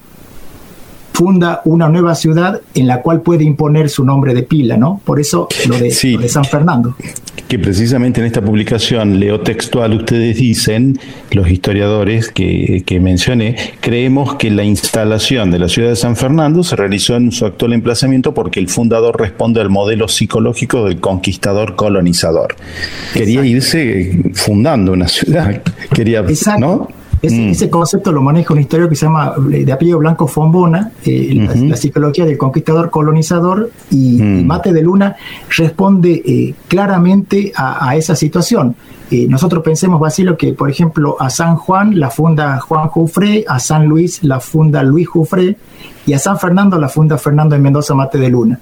funda una nueva ciudad en la cual puede imponer su nombre de pila, ¿no? Por eso lo de, Sí. lo de San Fernando. Que precisamente en esta publicación, leo textual, ustedes dicen, los historiadores que, que mencioné, creemos que la instalación de la ciudad de San Fernando se realizó en su actual emplazamiento porque el fundador responde al modelo psicológico del conquistador colonizador. Quería Exacto. irse fundando una ciudad, quería, Exacto. ¿no? Ese, Mm. ese concepto lo maneja un historiador que se llama, de apellido Blanco Fombona, eh, la, Ujú. la psicología del conquistador colonizador, y, Mm. y Mate de Luna responde eh, claramente a, a esa situación. Eh, nosotros pensemos, Basilio, que por ejemplo a San Juan la funda Juan Jufré, a San Luis la funda Luis Jufré y a San Fernando la funda Fernando de Mendoza Mate de Luna.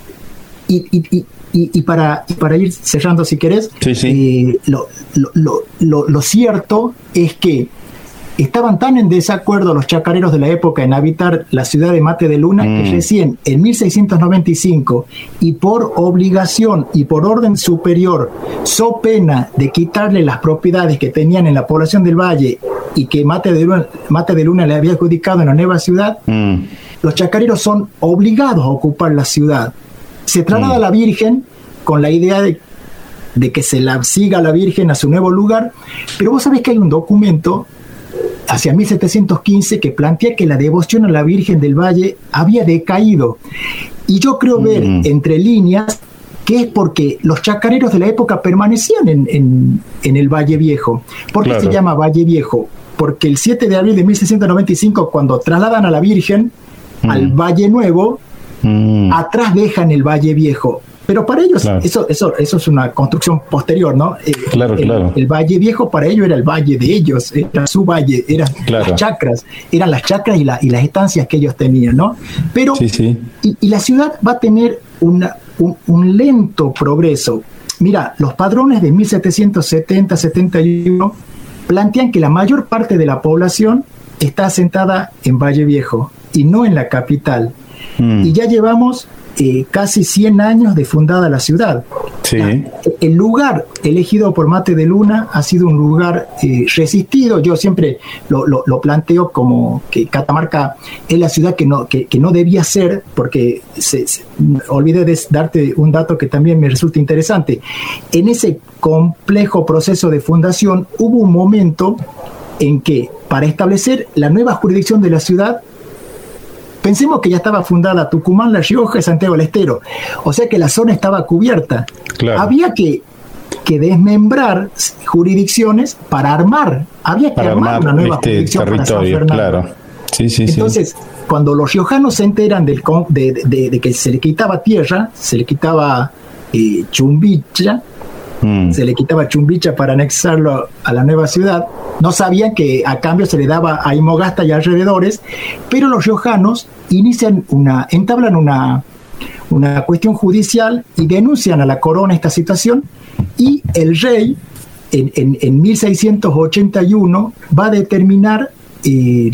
Y, y, y, y, y para, y para ir cerrando, si querés, Sí, sí. eh, lo, lo, lo, lo, lo cierto es que estaban tan en desacuerdo los chacareros de la época en habitar la ciudad de Mate de Luna Mm. que recién en mil seiscientos noventa y cinco, y por obligación y por orden superior, so pena de quitarle las propiedades que tenían en la población del valle y que Mate de Luna, Mate de Luna le había adjudicado en la nueva ciudad, Mm. los chacareros son obligados a ocupar la ciudad. Se traslada Mm. a la Virgen con la idea de, de que se la siga a la Virgen a su nuevo lugar, pero vos sabés que hay un documento hacia mil setecientos quince que plantea que la devoción a la Virgen del Valle había decaído. Y yo creo ver Mm. entre líneas que es porque los chacareros de la época permanecían en, en, en el Valle Viejo. ¿Por qué Claro. se llama Valle Viejo? Porque el siete de abril de mil seiscientos noventa y cinco, cuando trasladan a la Virgen Mm. al Valle Nuevo, Mm. atrás dejan el Valle Viejo. Pero para ellos, Claro. eso, eso, eso es una construcción posterior, ¿no? Eh, Claro, el, claro. el Valle Viejo para ellos era el valle de ellos, era su valle, eran Claro. las chacras, eran las chacras y, la, y las estancias que ellos tenían, ¿no? Pero, Sí, sí. y, y la ciudad va a tener una, un, un lento progreso. Mira, los padrones de mil setecientos setenta setenta y uno plantean que la mayor parte de la población está asentada en Valle Viejo y no en la capital. Mm. Y ya llevamos eh, casi cien años de fundada la ciudad. Sí. La- el lugar elegido por Mate de Luna ha sido un lugar eh, resistido. Yo siempre lo, lo- lo planteo como que Catamarca es la ciudad que no, que, que no debía ser, porque se, se- olvidé de darte un dato que también me resulta interesante. En ese complejo proceso de fundación hubo un momento en que, para establecer la nueva jurisdicción de la ciudad, pensemos que ya estaba fundada Tucumán, La Rioja y Santiago del Estero. O sea que la zona estaba cubierta. Claro. Había que, que desmembrar jurisdicciones para armar. Había que Para armar, armar una nueva este jurisdicción para San territorio, Fernando. claro. Sí, sí, Entonces, cuando los riojanos se enteran del, con- de, de- de que se le quitaba tierra, se le quitaba eh, Chumbicha, sí. Mm. se le quitaba Chumbicha para anexarlo a la nueva ciudad, no sabían que a cambio se le daba a Imogasta y alrededores, pero los riojanos inician una, entablan una, una cuestión judicial y denuncian a la corona esta situación, y el rey en, en, en mil seiscientos ochenta y uno va a determinar eh,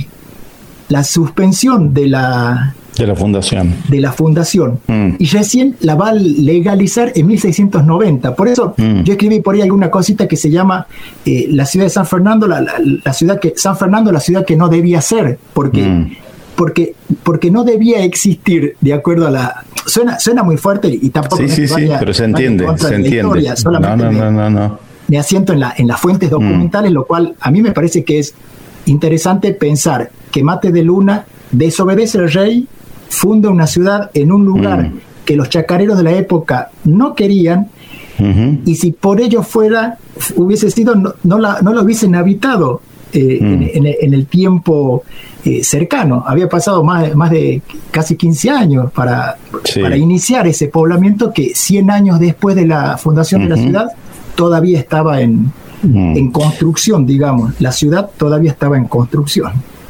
la suspensión de la, De la fundación. de la fundación, Mm. y recién la va a legalizar en mil seiscientos noventa. Por eso Mm. yo escribí por ahí alguna cosita que se llama eh, la ciudad de San Fernando, la, la- la ciudad que San Fernando, la ciudad que no debía ser, porque Mm. porque porque no debía existir, de acuerdo a la, suena suena muy fuerte y tampoco Sí, es sí, que sí, vaya- pero se vaya en entiende, contra se de la entiende. historia, No, solamente no, me- no, no, no. me asiento en, la, en las fuentes documentales, lo cual a mí me parece que es interesante pensar que Mate de Luna desobedece al rey, funda una ciudad en un lugar Mm. que los chacareros de la época no querían, Ujú. y si por ello fuera, hubiese sido, no, no, la, no lo hubiesen habitado eh, Mm. en, en- en el tiempo eh, cercano. Había pasado más, más de casi quince años para, Sí. para iniciar ese poblamiento que cien años después de la fundación de la Ujú. ciudad todavía estaba en, Mm. en construcción, digamos. La ciudad todavía estaba en construcción.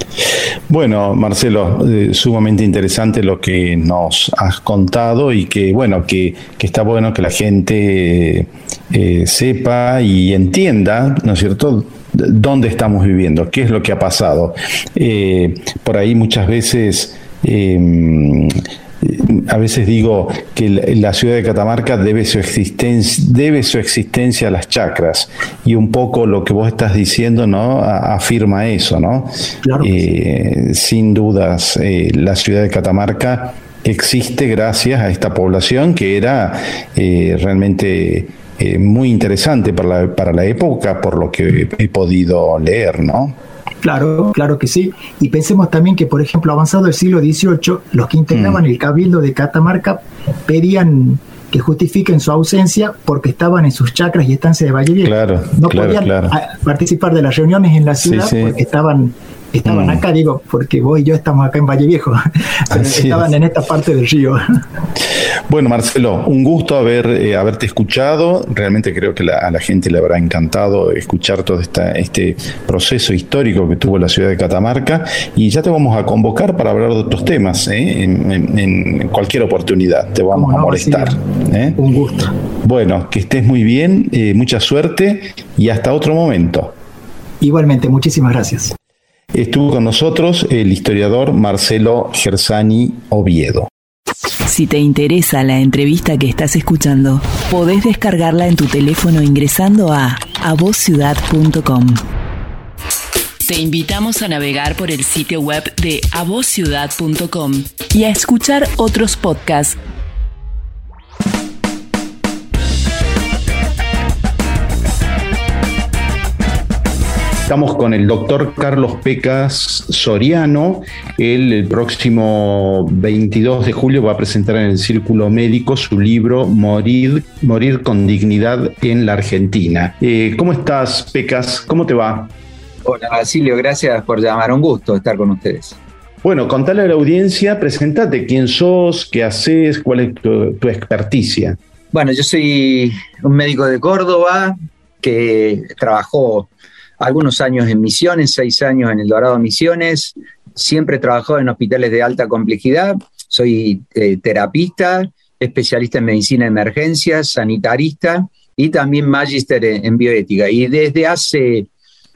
Bueno, Marcelo, eh, sumamente interesante lo que nos has contado y que, bueno, que, que está bueno que la gente eh, sepa y entienda, ¿no es cierto?, d- dónde estamos viviendo, qué es lo que ha pasado. Eh, por ahí muchas veces eh, a veces digo que la ciudad de Catamarca debe su existencia, debe su existencia a las chacras, y un poco lo que vos estás diciendo, ¿no?, a, afirma eso, ¿no? Claro. Eh, sin dudas, eh, la ciudad de Catamarca existe gracias a esta población que era eh, realmente eh, muy interesante para la, para la época, por lo que he podido leer, ¿no? Claro, claro que sí. Y pensemos también que, por ejemplo, avanzado el siglo dieciocho, los que integraban mm. el Cabildo de Catamarca pedían que justifiquen su ausencia porque estaban en sus chacras y estancias de Valle Viejo. Claro, no claro, podían claro. participar de las reuniones en la ciudad, sí, sí. porque estaban... Estaban mm. acá, digo, porque vos y yo estamos acá en Valle Viejo, pero estaban es. en esta parte del río. Bueno, Marcelo, un gusto haber eh, haberte escuchado. Realmente creo que la, a la gente le habrá encantado escuchar todo esta, este proceso histórico que tuvo la ciudad de Catamarca, y ya te vamos a convocar para hablar de otros temas, ¿eh? en, en, en cualquier oportunidad. Te vamos no, a molestar. ¿eh? Un gusto. Bueno, que estés muy bien, eh, mucha suerte y hasta otro momento. Igualmente, muchísimas gracias. Estuvo con nosotros el historiador Marcelo Gersani Oviedo. Si te interesa la entrevista que estás escuchando, podés descargarla en tu teléfono ingresando a a voz ciudad punto com. Te invitamos a navegar por el sitio web de a voz ciudad punto com y a escuchar otros podcasts. Estamos con el doctor Carlos Pecas Soriano. Él el próximo veintidós de julio va a presentar en el Círculo Médico su libro Morir, Morir con Dignidad en la Argentina. Eh, ¿Cómo estás, Pecas? ¿Cómo te va? Hola, Basilio, gracias por llamar. Un gusto estar con ustedes. Bueno, contale a la audiencia, presentate, quién sos, qué haces, cuál es tu, tu experticia. Bueno, yo soy un médico de Córdoba que trabajó algunos años en Misiones, seis años en El Dorado Misiones, siempre he trabajado en hospitales de alta complejidad, soy eh, terapista, especialista en medicina de emergencias, sanitarista y también magíster en, en bioética. Y desde hace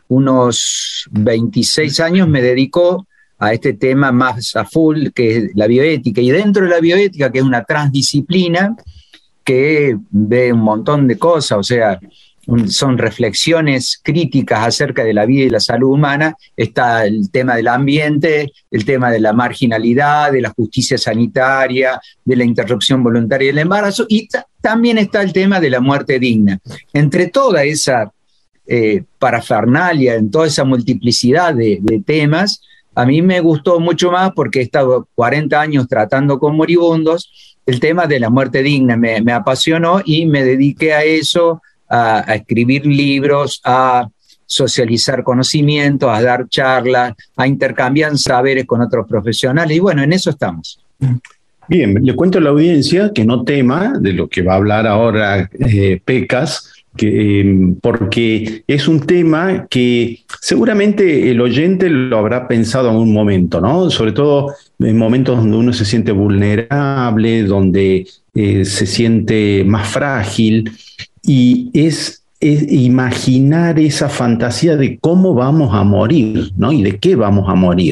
unos veintiséis años me dedico a este tema más a full, que es la bioética. Y dentro de la bioética, que es una transdisciplina que ve un montón de cosas, o sea, son reflexiones críticas acerca de la vida y la salud humana, está el tema del ambiente, el tema de la marginalidad, de la justicia sanitaria, de la interrupción voluntaria del embarazo, y t- también está el tema de la muerte digna. Entre toda esa eh, parafernalia, en toda esa multiplicidad de, de temas, a mí me gustó mucho más, porque he estado cuarenta años tratando con moribundos, el tema de la muerte digna me, me apasionó y me dediqué a eso, A, a escribir libros, a socializar conocimientos, a dar charlas, a intercambiar saberes con otros profesionales, y bueno, en eso estamos. Bien, le cuento a la audiencia que no tema de lo que va a hablar ahora eh, Pecas, que, eh, porque es un tema que seguramente el oyente lo habrá pensado en un momento, ¿no? Sobre todo en momentos donde uno se siente vulnerable, donde eh, se siente más frágil. Y es, es imaginar esa fantasía de cómo vamos a morir, ¿no? Y de qué vamos a morir.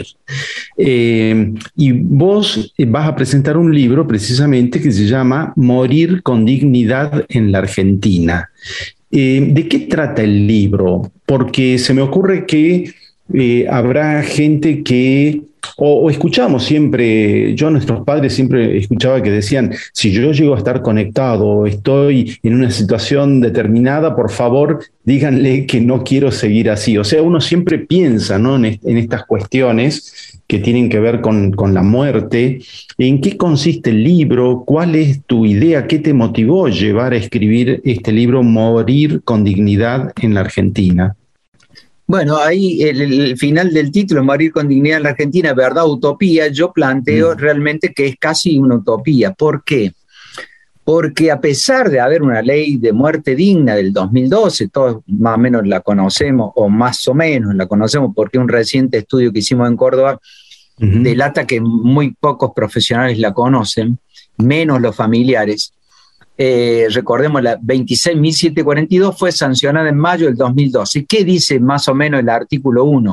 Eh, y vos vas a presentar un libro precisamente que se llama Morir con Dignidad en la Argentina. Eh, ¿De qué trata el libro? Porque se me ocurre que eh, habrá gente que... O, o escuchamos siempre, yo a nuestros padres siempre escuchaba que decían, si yo llego a estar conectado, estoy en una situación determinada, por favor, díganle que no quiero seguir así. O sea, uno siempre piensa, ¿no?, en, est- en estas cuestiones que tienen que ver con, con la muerte. ¿En qué consiste el libro? ¿Cuál es tu idea? ¿Qué te motivó llevar a escribir este libro, Morir con Dignidad en la Argentina? Bueno, ahí el, el final del título, Morir con Dignidad en la Argentina, verdad, utopía, yo planteo mm. realmente que es casi una utopía. ¿Por qué? Porque a pesar de haber una ley de muerte digna del dos mil doce, todos más o menos la conocemos, o más o menos la conocemos, porque un reciente estudio que hicimos en Córdoba uh-huh. delata que muy pocos profesionales la conocen, menos los familiares. Eh, recordemos, la veintiséis mil setecientos cuarenta y dos fue sancionada en mayo del dos mil doce. ¿Qué dice más o menos el artículo uno?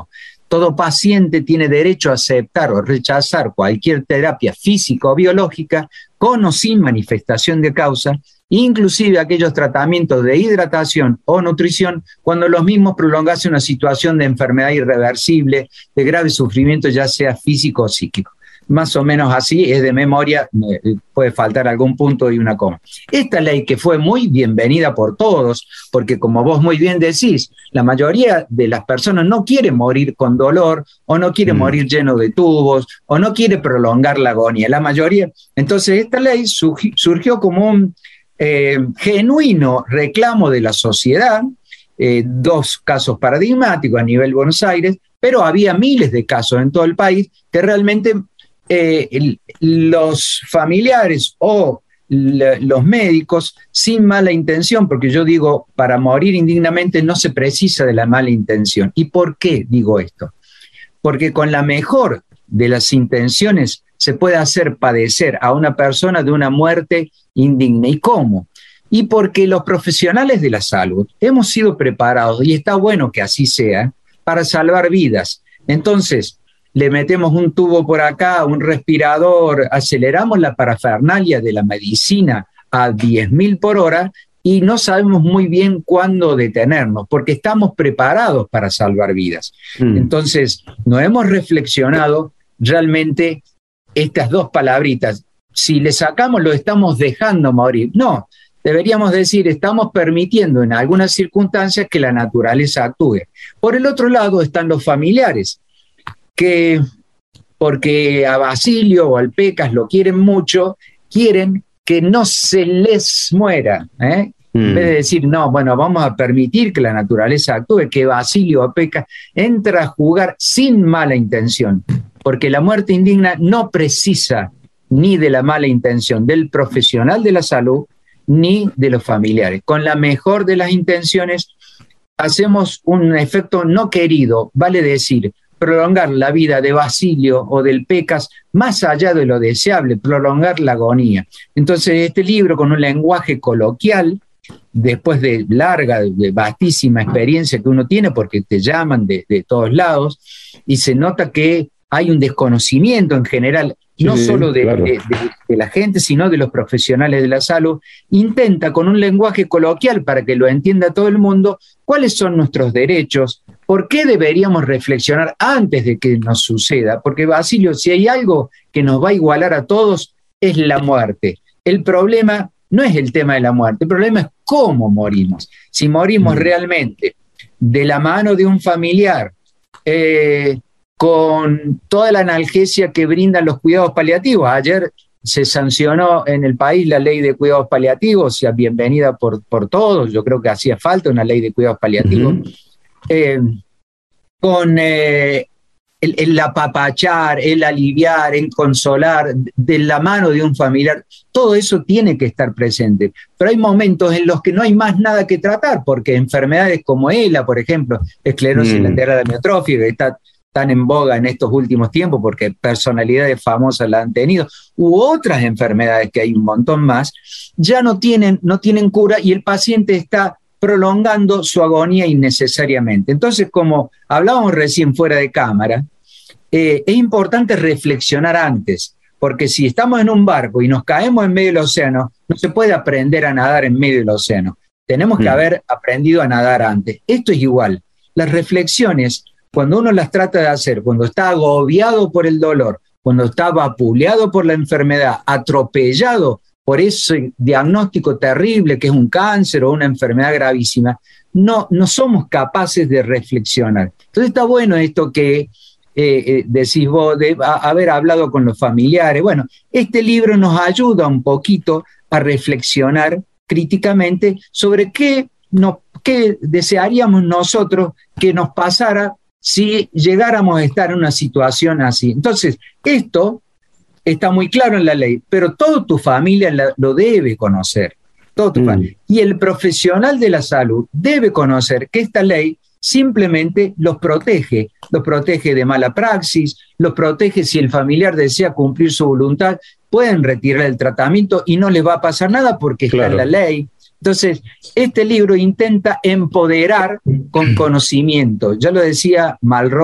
todo paciente tiene derecho a aceptar o rechazar cualquier terapia física o biológica con o sin manifestación de causa, inclusive aquellos tratamientos de hidratación o nutrición, cuando los mismos prolongasen una situación de enfermedad irreversible, de grave sufrimiento, ya sea físico o psíquico. Más o menos así, es de memoria, puede faltar algún punto y una coma. Esta ley, que fue muy bienvenida por todos, porque como vos muy bien decís, la mayoría de las personas no quiere morir con dolor, o no quiere mm. morir lleno de tubos, o no quiere prolongar la agonía, la mayoría. Entonces esta ley surgió como un eh, genuino reclamo de la sociedad, eh, dos casos paradigmáticos a nivel Buenos Aires, pero había miles de casos en todo el país que realmente Eh, el, los familiares o l- los médicos, sin mala intención, porque yo digo, para morir indignamente no se precisa de la mala intención. ¿Y por qué digo esto? Porque con la mejor de las intenciones se puede hacer padecer a una persona de una muerte indigna. ¿Y cómo? Y porque los profesionales de la salud hemos sido preparados, y está bueno que así sea, para salvar vidas. Entonces, le metemos un tubo por acá, un respirador, aceleramos la parafernalia de la medicina a diez mil por hora y no sabemos muy bien cuándo detenernos, porque estamos preparados para salvar vidas. Mm. Entonces, no hemos reflexionado realmente estas dos palabritas. Si le sacamos, lo estamos dejando morir. No, deberíamos decir, estamos permitiendo en algunas circunstancias que la naturaleza actúe. Por el otro lado están los familiares, que porque a Basilio o al Pecas lo quieren mucho, quieren que no se les muera, ¿eh? Mm. En vez de decir, no, bueno, vamos a permitir que la naturaleza actúe, que Basilio o Pecas entra a jugar sin mala intención, porque la muerte indigna no precisa ni de la mala intención del profesional de la salud, ni de los familiares. Con la mejor de las intenciones hacemos un efecto no querido, vale decir, prolongar la vida de Basilio o del Pecas más allá de lo deseable, prolongar la agonía. Entonces este libro, con un lenguaje coloquial, después de larga, de vastísima experiencia que uno tiene, porque te llaman de, de todos lados, y se nota que hay un desconocimiento en general, sí, no solo de, claro. de, de, de la gente, sino de los profesionales de la salud, intenta con un lenguaje coloquial, para que lo entienda todo el mundo, cuáles son nuestros derechos, por qué deberíamos reflexionar antes de que nos suceda, porque Basilio, si hay algo que nos va a igualar a todos, es la muerte. El problema no es el tema de la muerte, el problema es cómo morimos. Si morimos mm. realmente de la mano de un familiar, eh, con toda la analgesia que brindan los cuidados paliativos. Ayer se sancionó en el país la ley de cuidados paliativos, o sea, bienvenida por, por todos, yo creo que hacía falta una ley de cuidados paliativos, uh-huh. eh, con eh, el, el apapachar, el aliviar, el consolar, de la mano de un familiar, todo eso tiene que estar presente, pero hay momentos en los que no hay más nada que tratar, porque enfermedades como ELA, por ejemplo, esclerosis uh-huh. lateral amiotrófica, que está tan en boga en estos últimos tiempos porque personalidades famosas la han tenido, u otras enfermedades que hay un montón más, ya no tienen, no tienen cura y el paciente está prolongando su agonía innecesariamente. Entonces, como hablábamos recién fuera de cámara, eh, es importante reflexionar antes, porque si estamos en un barco y nos caemos en medio del océano, no se puede aprender a nadar en medio del océano. Tenemos que mm. haber aprendido a nadar antes. Esto es igual. Las reflexiones, cuando uno las trata de hacer, cuando está agobiado por el dolor, cuando está vapuleado por la enfermedad, atropellado por ese diagnóstico terrible que es un cáncer o una enfermedad gravísima, no, no somos capaces de reflexionar. Entonces está bueno esto que eh, eh, decís vos, de a, haber hablado con los familiares. Bueno, este libro nos ayuda un poquito a reflexionar críticamente sobre qué, no, qué desearíamos nosotros que nos pasara si llegáramos a estar en una situación así. Entonces, esto está muy claro en la ley, pero toda tu familia la, lo debe conocer. Todo tu mm. familia. Y el profesional de la salud debe conocer que esta ley simplemente los protege, los protege de mala praxis, los protege si el familiar desea cumplir su voluntad, pueden retirar el tratamiento y no les va a pasar nada porque claro. está en la ley. Entonces, este libro intenta empoderar con conocimiento. Ya lo decía Malrox,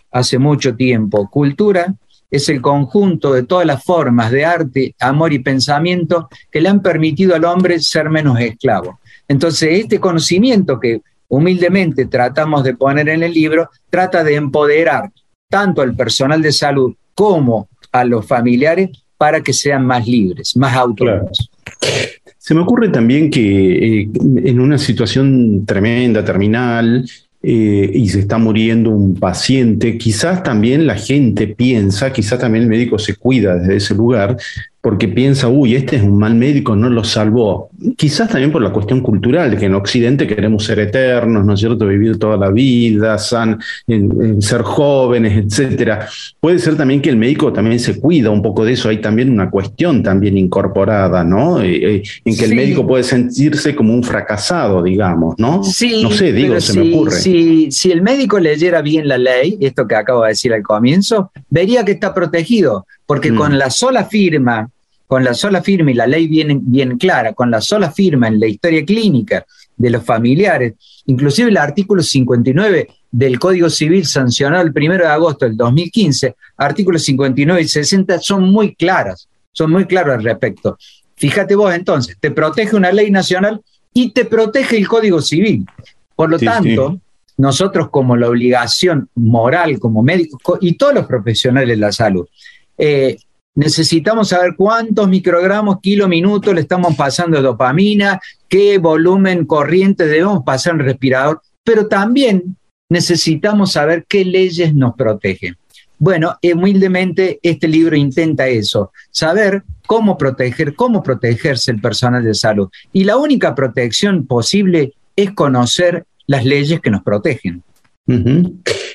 hace mucho tiempo. Cultura es el conjunto de todas las formas de arte, amor y pensamiento que le han permitido al hombre ser menos esclavo. Entonces, este conocimiento que humildemente tratamos de poner en el libro, trata de empoderar tanto al personal de salud como a los familiares para que sean más libres, más autónomos. Claro. Se me ocurre también que eh, en una situación tremenda, terminal, eh, y se está muriendo un paciente, quizás también la gente piensa, quizás también el médico se cuida desde ese lugar, porque piensa, uy, este es un mal médico, no lo salvó. Quizás también por la cuestión cultural, que en Occidente queremos ser eternos, ¿no es cierto?, vivir toda la vida, san, en, en ser jóvenes, etcétera. Puede ser también que el médico también se cuida un poco de eso, hay también una cuestión también incorporada, ¿no?, eh, eh, en que sí. El médico puede sentirse como un fracasado, digamos, ¿no? Sí, no sé, digo, se si, me ocurre. Si, si el médico leyera bien la ley, esto que acabo de decir al comienzo, vería que está protegido, porque mm. con la sola firma, con la sola firma, y la ley bien, bien clara, con la sola firma en la historia clínica de los familiares, inclusive el artículo cincuenta y nueve del Código Civil sancionado el primero de agosto del dos mil quince, artículos cincuenta y nueve y sesenta son muy claras, son muy claros al respecto. Fíjate vos entonces, te protege una ley nacional y te protege el Código Civil. Por lo sí, tanto, sí. nosotros como la obligación moral, como médicos y todos los profesionales de la salud, eh, necesitamos saber cuántos microgramos, kilo, minuto le estamos pasando de dopamina, qué volumen corriente debemos pasar en el respirador, pero también necesitamos saber qué leyes nos protegen. Bueno, humildemente este libro intenta eso, saber cómo proteger, cómo protegerse el personal de salud. Y la única protección posible es conocer las leyes que nos protegen. Uh-huh.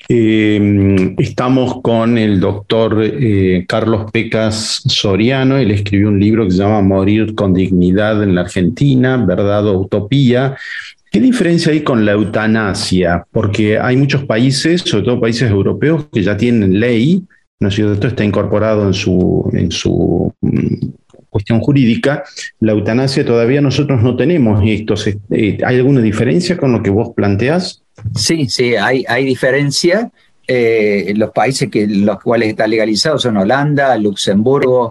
Eh, estamos con el doctor eh, Carlos Pecas Soriano. Él escribió un libro que se llama Morir con dignidad en la Argentina, verdad o utopía. ¿Qué diferencia hay con la eutanasia? Porque hay muchos países, sobre todo países europeos, que ya tienen ley, ¿no es cierto? Está incorporado en su, en su um, cuestión jurídica. La eutanasia todavía nosotros no tenemos esto. ¿Hay alguna diferencia con lo que vos planteás? Sí, sí, hay, hay diferencia. Eh, los países que los cuales está legalizado son Holanda, Luxemburgo,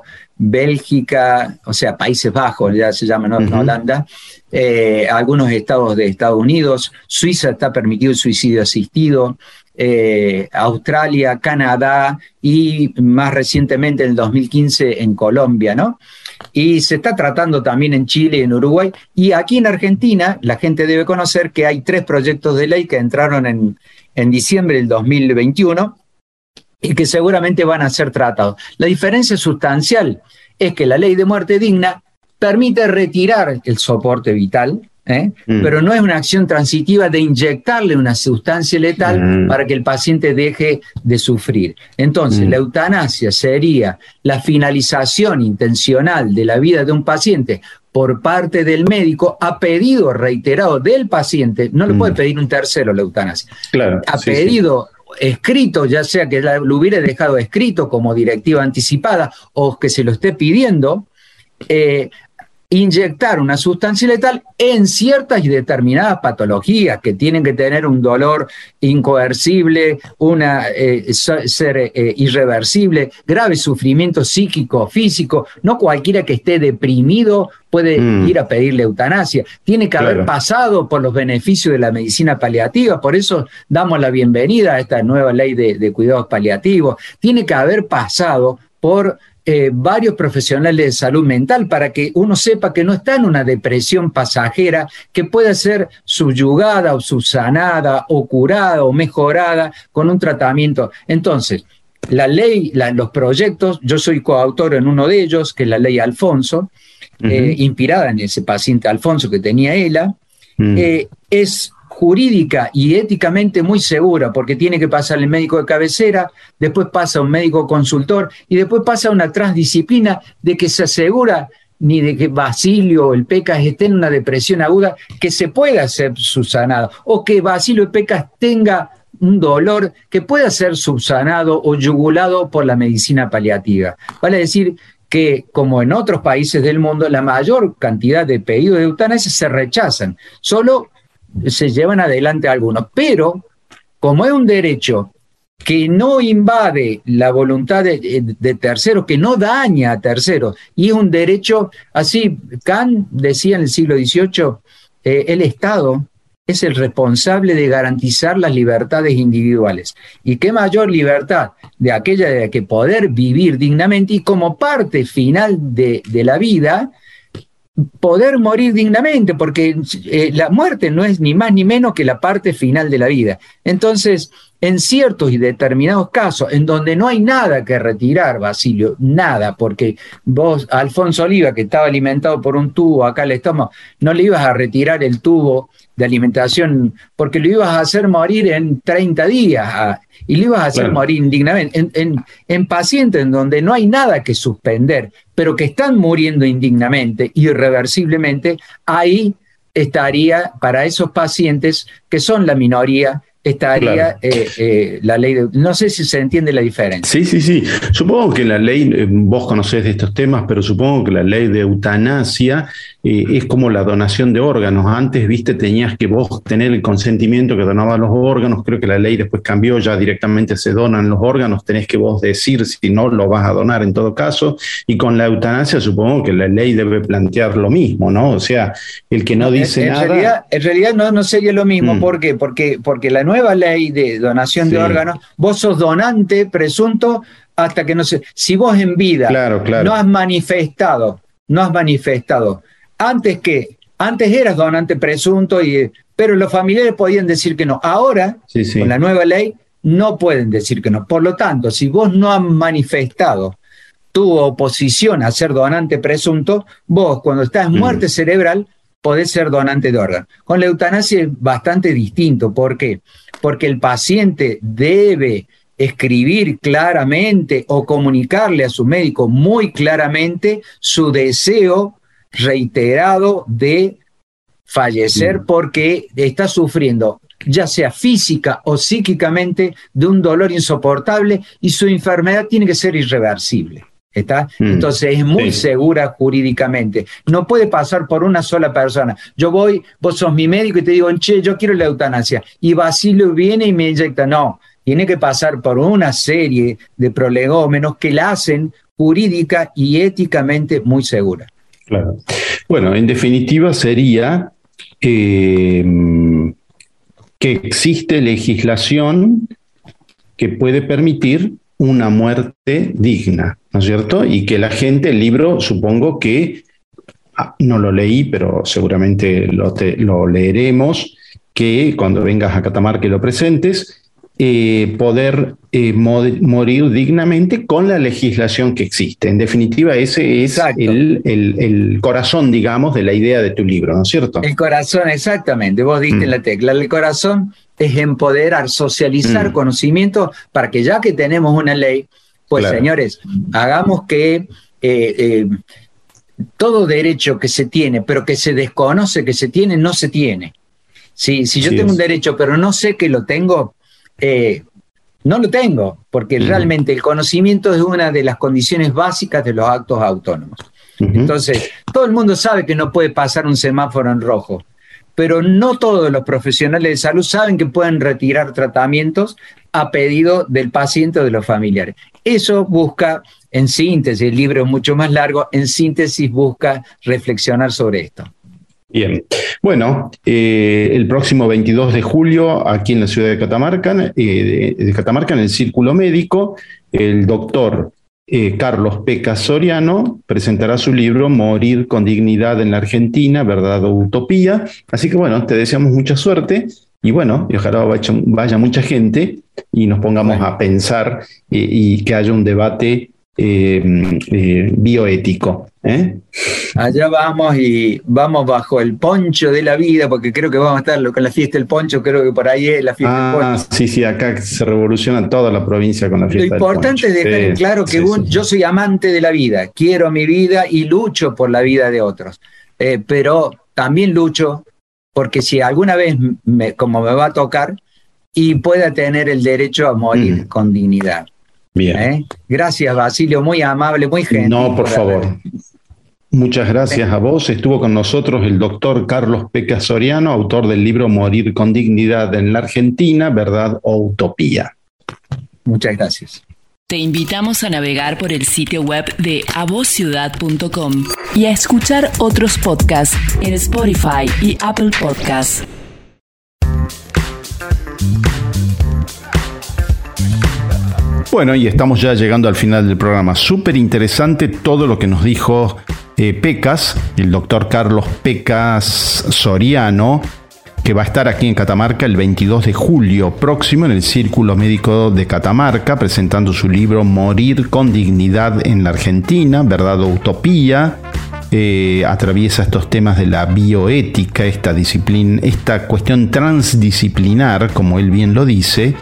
Bélgica, o sea, Países Bajos, ya se llama, no, uh-huh. Holanda, eh, algunos estados de Estados Unidos, Suiza está permitido el suicidio asistido, eh, Australia, Canadá y más recientemente en el dos mil quince en Colombia, ¿no? Y se está tratando también en Chile y en Uruguay. Y aquí en Argentina, la gente debe conocer que hay tres proyectos de ley que entraron en, en diciembre del dos mil veintiuno y que seguramente van a ser tratados. La diferencia sustancial es que la ley de muerte digna permite retirar el soporte vital, ¿eh? mm. pero no es una acción transitiva de inyectarle una sustancia letal mm. para que el paciente deje de sufrir. Entonces, mm. la eutanasia sería la finalización intencional de la vida de un paciente por parte del médico a pedido reiterado del paciente. No le mm. puede pedir un tercero la eutanasia. Claro, a sí, pedido sí. escrito, ya sea que lo hubiera dejado escrito como directiva anticipada o que se lo esté pidiendo, eh, inyectar una sustancia letal en ciertas y determinadas patologías que tienen que tener un dolor incoercible, una, eh, ser eh, irreversible, grave sufrimiento psíquico, físico. No cualquiera que esté deprimido puede mm. ir a pedirle eutanasia. Tiene que haber claro. pasado por los beneficios de la medicina paliativa, por eso damos la bienvenida a esta nueva ley de, de cuidados paliativos. Tiene que haber pasado por Eh, varios profesionales de salud mental para que uno sepa que no está en una depresión pasajera, que puede ser subyugada o subsanada o curada o mejorada con un tratamiento. Entonces, la ley, la, los proyectos, yo soy coautor en uno de ellos, que es la ley Alfonso, uh-huh. eh, inspirada en ese paciente Alfonso que tenía ELA, uh-huh. eh, es jurídica y éticamente muy segura, porque tiene que pasar el médico de cabecera, después pasa un médico consultor y después pasa una transdisciplina de que se asegura ni de que Basilio o el Pecas esté en una depresión aguda, que se pueda ser subsanado, o que Basilio y Pecas tenga un dolor que pueda ser subsanado o yugulado por la medicina paliativa. Vale decir que, como en otros países del mundo, la mayor cantidad de pedidos de eutanasia se rechazan. Solo se llevan adelante algunos, pero como es un derecho que no invade la voluntad de, de terceros, que no daña a terceros, y es un derecho, así Kant decía en el siglo dieciocho, eh, el Estado es el responsable de garantizar las libertades individuales. ¿Y qué mayor libertad de aquella de que poder vivir dignamente y como parte final de, de la vida, poder morir dignamente, porque eh, la muerte no es ni más ni menos que la parte final de la vida. Entonces, en ciertos y determinados casos, en donde no hay nada que retirar, Basilio, nada, porque vos, Alfonso Oliva, que estaba alimentado por un tubo acá al estómago, no le ibas a retirar el tubo de alimentación, porque lo ibas a hacer morir en treinta días, a, y lo ibas a hacer claro. morir indignamente. En, en, en pacientes en donde no hay nada que suspender, pero que están muriendo indignamente, irreversiblemente, ahí estaría, para esos pacientes, que son la minoría, estaría claro. eh, eh, la ley de... No sé si se entiende la diferencia. Sí, sí, sí. Supongo que la ley, eh, vos conocés de estos temas, pero supongo que la ley de eutanasia eh, es como la donación de órganos. Antes, viste, tenías que vos tener el consentimiento que donaban los órganos. Creo que la ley después cambió, ya directamente se donan los órganos. Tenés que vos decir si no lo vas a donar en todo caso. Y con la eutanasia supongo que la ley debe plantear lo mismo, ¿no? O sea, el que no dice en, en nada... Realidad, en realidad no, no sería lo mismo. Mm. ¿Por qué? Porque, porque la nueva ley de donación sí. de órganos, vos sos donante presunto hasta que no sé, si vos en vida claro, claro. no has manifestado, no has manifestado, antes que, antes eras donante presunto, y, pero los familiares podían decir que no, ahora, sí, sí. con la nueva ley, no pueden decir que no. Por lo tanto, si vos no has manifestado tu oposición a ser donante presunto, vos cuando estás en muerte mm. cerebral, podés ser donante de órganos. Con la eutanasia es bastante distinto. ¿Por qué? Porque el paciente debe escribir claramente o comunicarle a su médico muy claramente su deseo reiterado de fallecer mm. porque está sufriendo, ya sea física o psíquicamente, de un dolor insoportable y su enfermedad tiene que ser irreversible. ¿Está? Mm, Entonces es muy sí. segura jurídicamente. No puede pasar por una sola persona. Yo voy, vos sos mi médico y te digo, che, yo quiero la eutanasia. Y Basilio viene y me inyecta. No, tiene que pasar por una serie de prolegómenos que la hacen jurídica y éticamente muy segura. Claro. Bueno, en definitiva sería eh, que existe legislación que puede permitir una muerte digna, ¿no es cierto? Y que la gente, el libro, supongo que, ah, no lo leí, pero seguramente lo, te, lo leeremos, que cuando vengas a Catamarca y lo presentes, eh, poder eh, mod, morir dignamente con la legislación que existe. En definitiva, ese es el, el, el corazón, digamos, de la idea de tu libro, ¿no es cierto? El corazón, exactamente, vos diste mm. la tecla. El corazón es empoderar, socializar mm. conocimiento para que ya que tenemos una ley, pues claro. señores, hagamos que eh, eh, todo derecho que se tiene, pero que se desconoce que se tiene, no se tiene. Si, si yo sí tengo es. un derecho, pero no sé que lo tengo, eh, no lo tengo, porque mm. realmente el conocimiento es una de las condiciones básicas de los actos autónomos. Uh-huh. Entonces, todo el mundo sabe que no puede pasar un semáforo en rojo, pero no todos los profesionales de salud saben que pueden retirar tratamientos a pedido del paciente o de los familiares. Eso busca, en síntesis, el libro es mucho más largo, en síntesis busca reflexionar sobre esto. Bien, bueno, eh, el próximo veintidós de julio, aquí en la ciudad de Catamarca, eh, de, de Catamarca, en el Círculo Médico, el doctor Eh, Carlos Pecas Soriano presentará su libro Morir con dignidad en la Argentina, verdad o utopía. Así que bueno, te deseamos mucha suerte y bueno, y ojalá vaya, vaya mucha gente y nos pongamos bueno. a pensar eh, y que haya un debate eh, eh, bioético. ¿eh? Allá vamos y vamos bajo el poncho de la vida, porque creo que vamos a estar con la fiesta del poncho, creo que por ahí es la fiesta ah, del poncho. Sí, sí, acá se revoluciona toda la provincia con la fiesta del poncho. Lo importante es dejar sí, en claro que sí, un, sí. yo soy amante de la vida, quiero mi vida y lucho por la vida de otros, eh, pero también lucho porque si alguna vez, me, como me va a tocar, y pueda tener el derecho a morir mm. con dignidad. Bien. ¿Eh? Gracias, Basilio, muy amable, muy gentil. No, por favor. Ver. Muchas gracias a vos. Estuvo con nosotros el doctor Carlos Pecas Soriano, autor del libro Morir con dignidad en la Argentina, verdad o utopía. Muchas gracias. Te invitamos a navegar por el sitio web de a voz ciudad punto com y a escuchar otros podcasts en Spotify y Apple Podcasts. Bueno, y estamos ya llegando al final del programa. Súper interesante todo lo que nos dijo eh, Pecas, el doctor Carlos Pecas Soriano, que va a estar aquí en Catamarca el veintidós de julio próximo en el Círculo Médico de Catamarca, presentando su libro Morir con Dignidad en la Argentina, Verdad o Utopía. Eh, atraviesa estos temas de la bioética, esta disciplina, esta cuestión transdisciplinar, como él bien lo dice.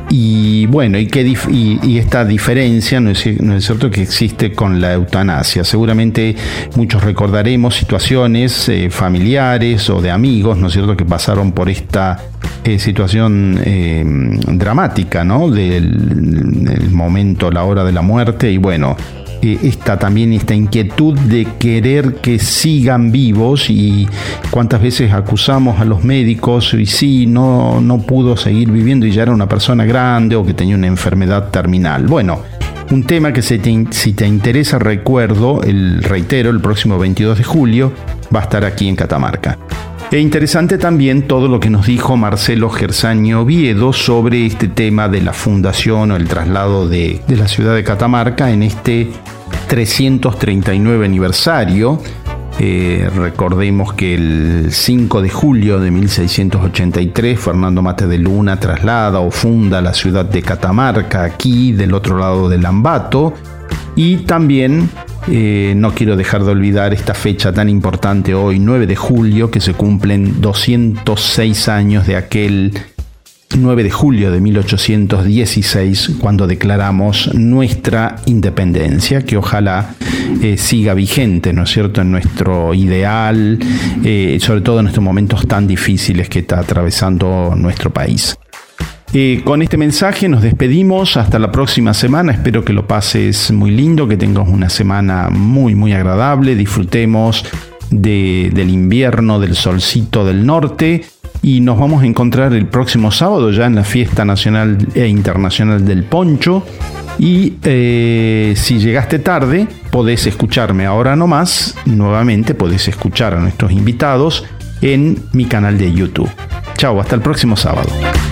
Y bueno, y, qué dif- y, y esta diferencia, ¿no es, no es cierto?, que existe con la eutanasia. Seguramente muchos recordaremos situaciones eh, familiares o de amigos, ¿no es cierto?, que pasaron por esta eh, situación eh, dramática, ¿no?, del, del momento, la hora de la muerte. Y bueno, eh, esta también esta inquietud de querer que sigan vivos, y cuántas veces acusamos a los médicos y sí, no, no pudo seguir viviendo y ya era una persona grande o que tenía una enfermedad terminal. Bueno, un tema que si te, si te interesa, recuerdo, el reitero, el próximo veintidós de julio va a estar aquí en Catamarca. E interesante también todo lo que nos dijo Marcelo Gersani Oviedo sobre este tema de la fundación o el traslado de, de la ciudad de Catamarca en este trescientos treinta y nueve aniversario. Eh, recordemos que el cinco de julio de mil seiscientos ochenta y tres Fernando Mate de Luna traslada o funda la ciudad de Catamarca aquí del otro lado del Ambato. Y también eh, no quiero dejar de olvidar esta fecha tan importante hoy, nueve de julio, que se cumplen doscientos seis años de aquel nueve de julio de mil ochocientos dieciséis, cuando declaramos nuestra independencia, que ojalá eh, siga vigente, ¿no es cierto?, en nuestro ideal, eh, sobre todo en estos momentos tan difíciles que está atravesando nuestro país. Eh, con este mensaje nos despedimos hasta la próxima semana. Espero que lo pases muy lindo, que tengas una semana muy muy agradable, disfrutemos de, del invierno, del solcito del norte, y nos vamos a encontrar el próximo sábado ya en la Fiesta Nacional e Internacional del Poncho. Y eh, si llegaste tarde, podés escucharme ahora nomás, nuevamente podés escuchar a nuestros invitados en mi canal de YouTube. Chao, hasta el próximo sábado.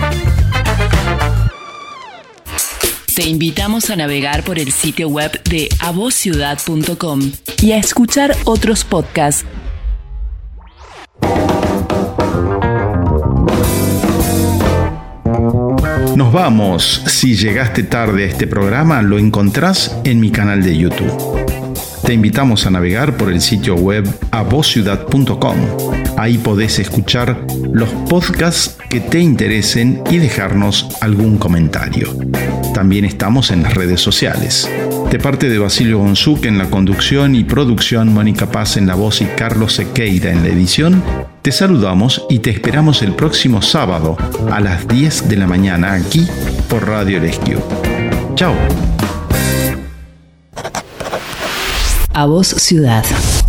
Te invitamos a navegar por el sitio web de a voz ciudad punto com y a escuchar otros podcasts. Nos vamos. Si llegaste tarde a este programa, lo encontrás en mi canal de YouTube. Te invitamos a navegar por el sitio web a voz ciudad punto com. Ahí podés escuchar los podcasts que te interesen y dejarnos algún comentario. También estamos en las redes sociales. De parte de Basilio Gonzúquez en la conducción y producción, Mónica Paz en la voz y Carlos Sequeira en la edición, te saludamos y te esperamos el próximo sábado a las diez de la mañana aquí por Radio Rescue. Chao. A Voz Ciudad.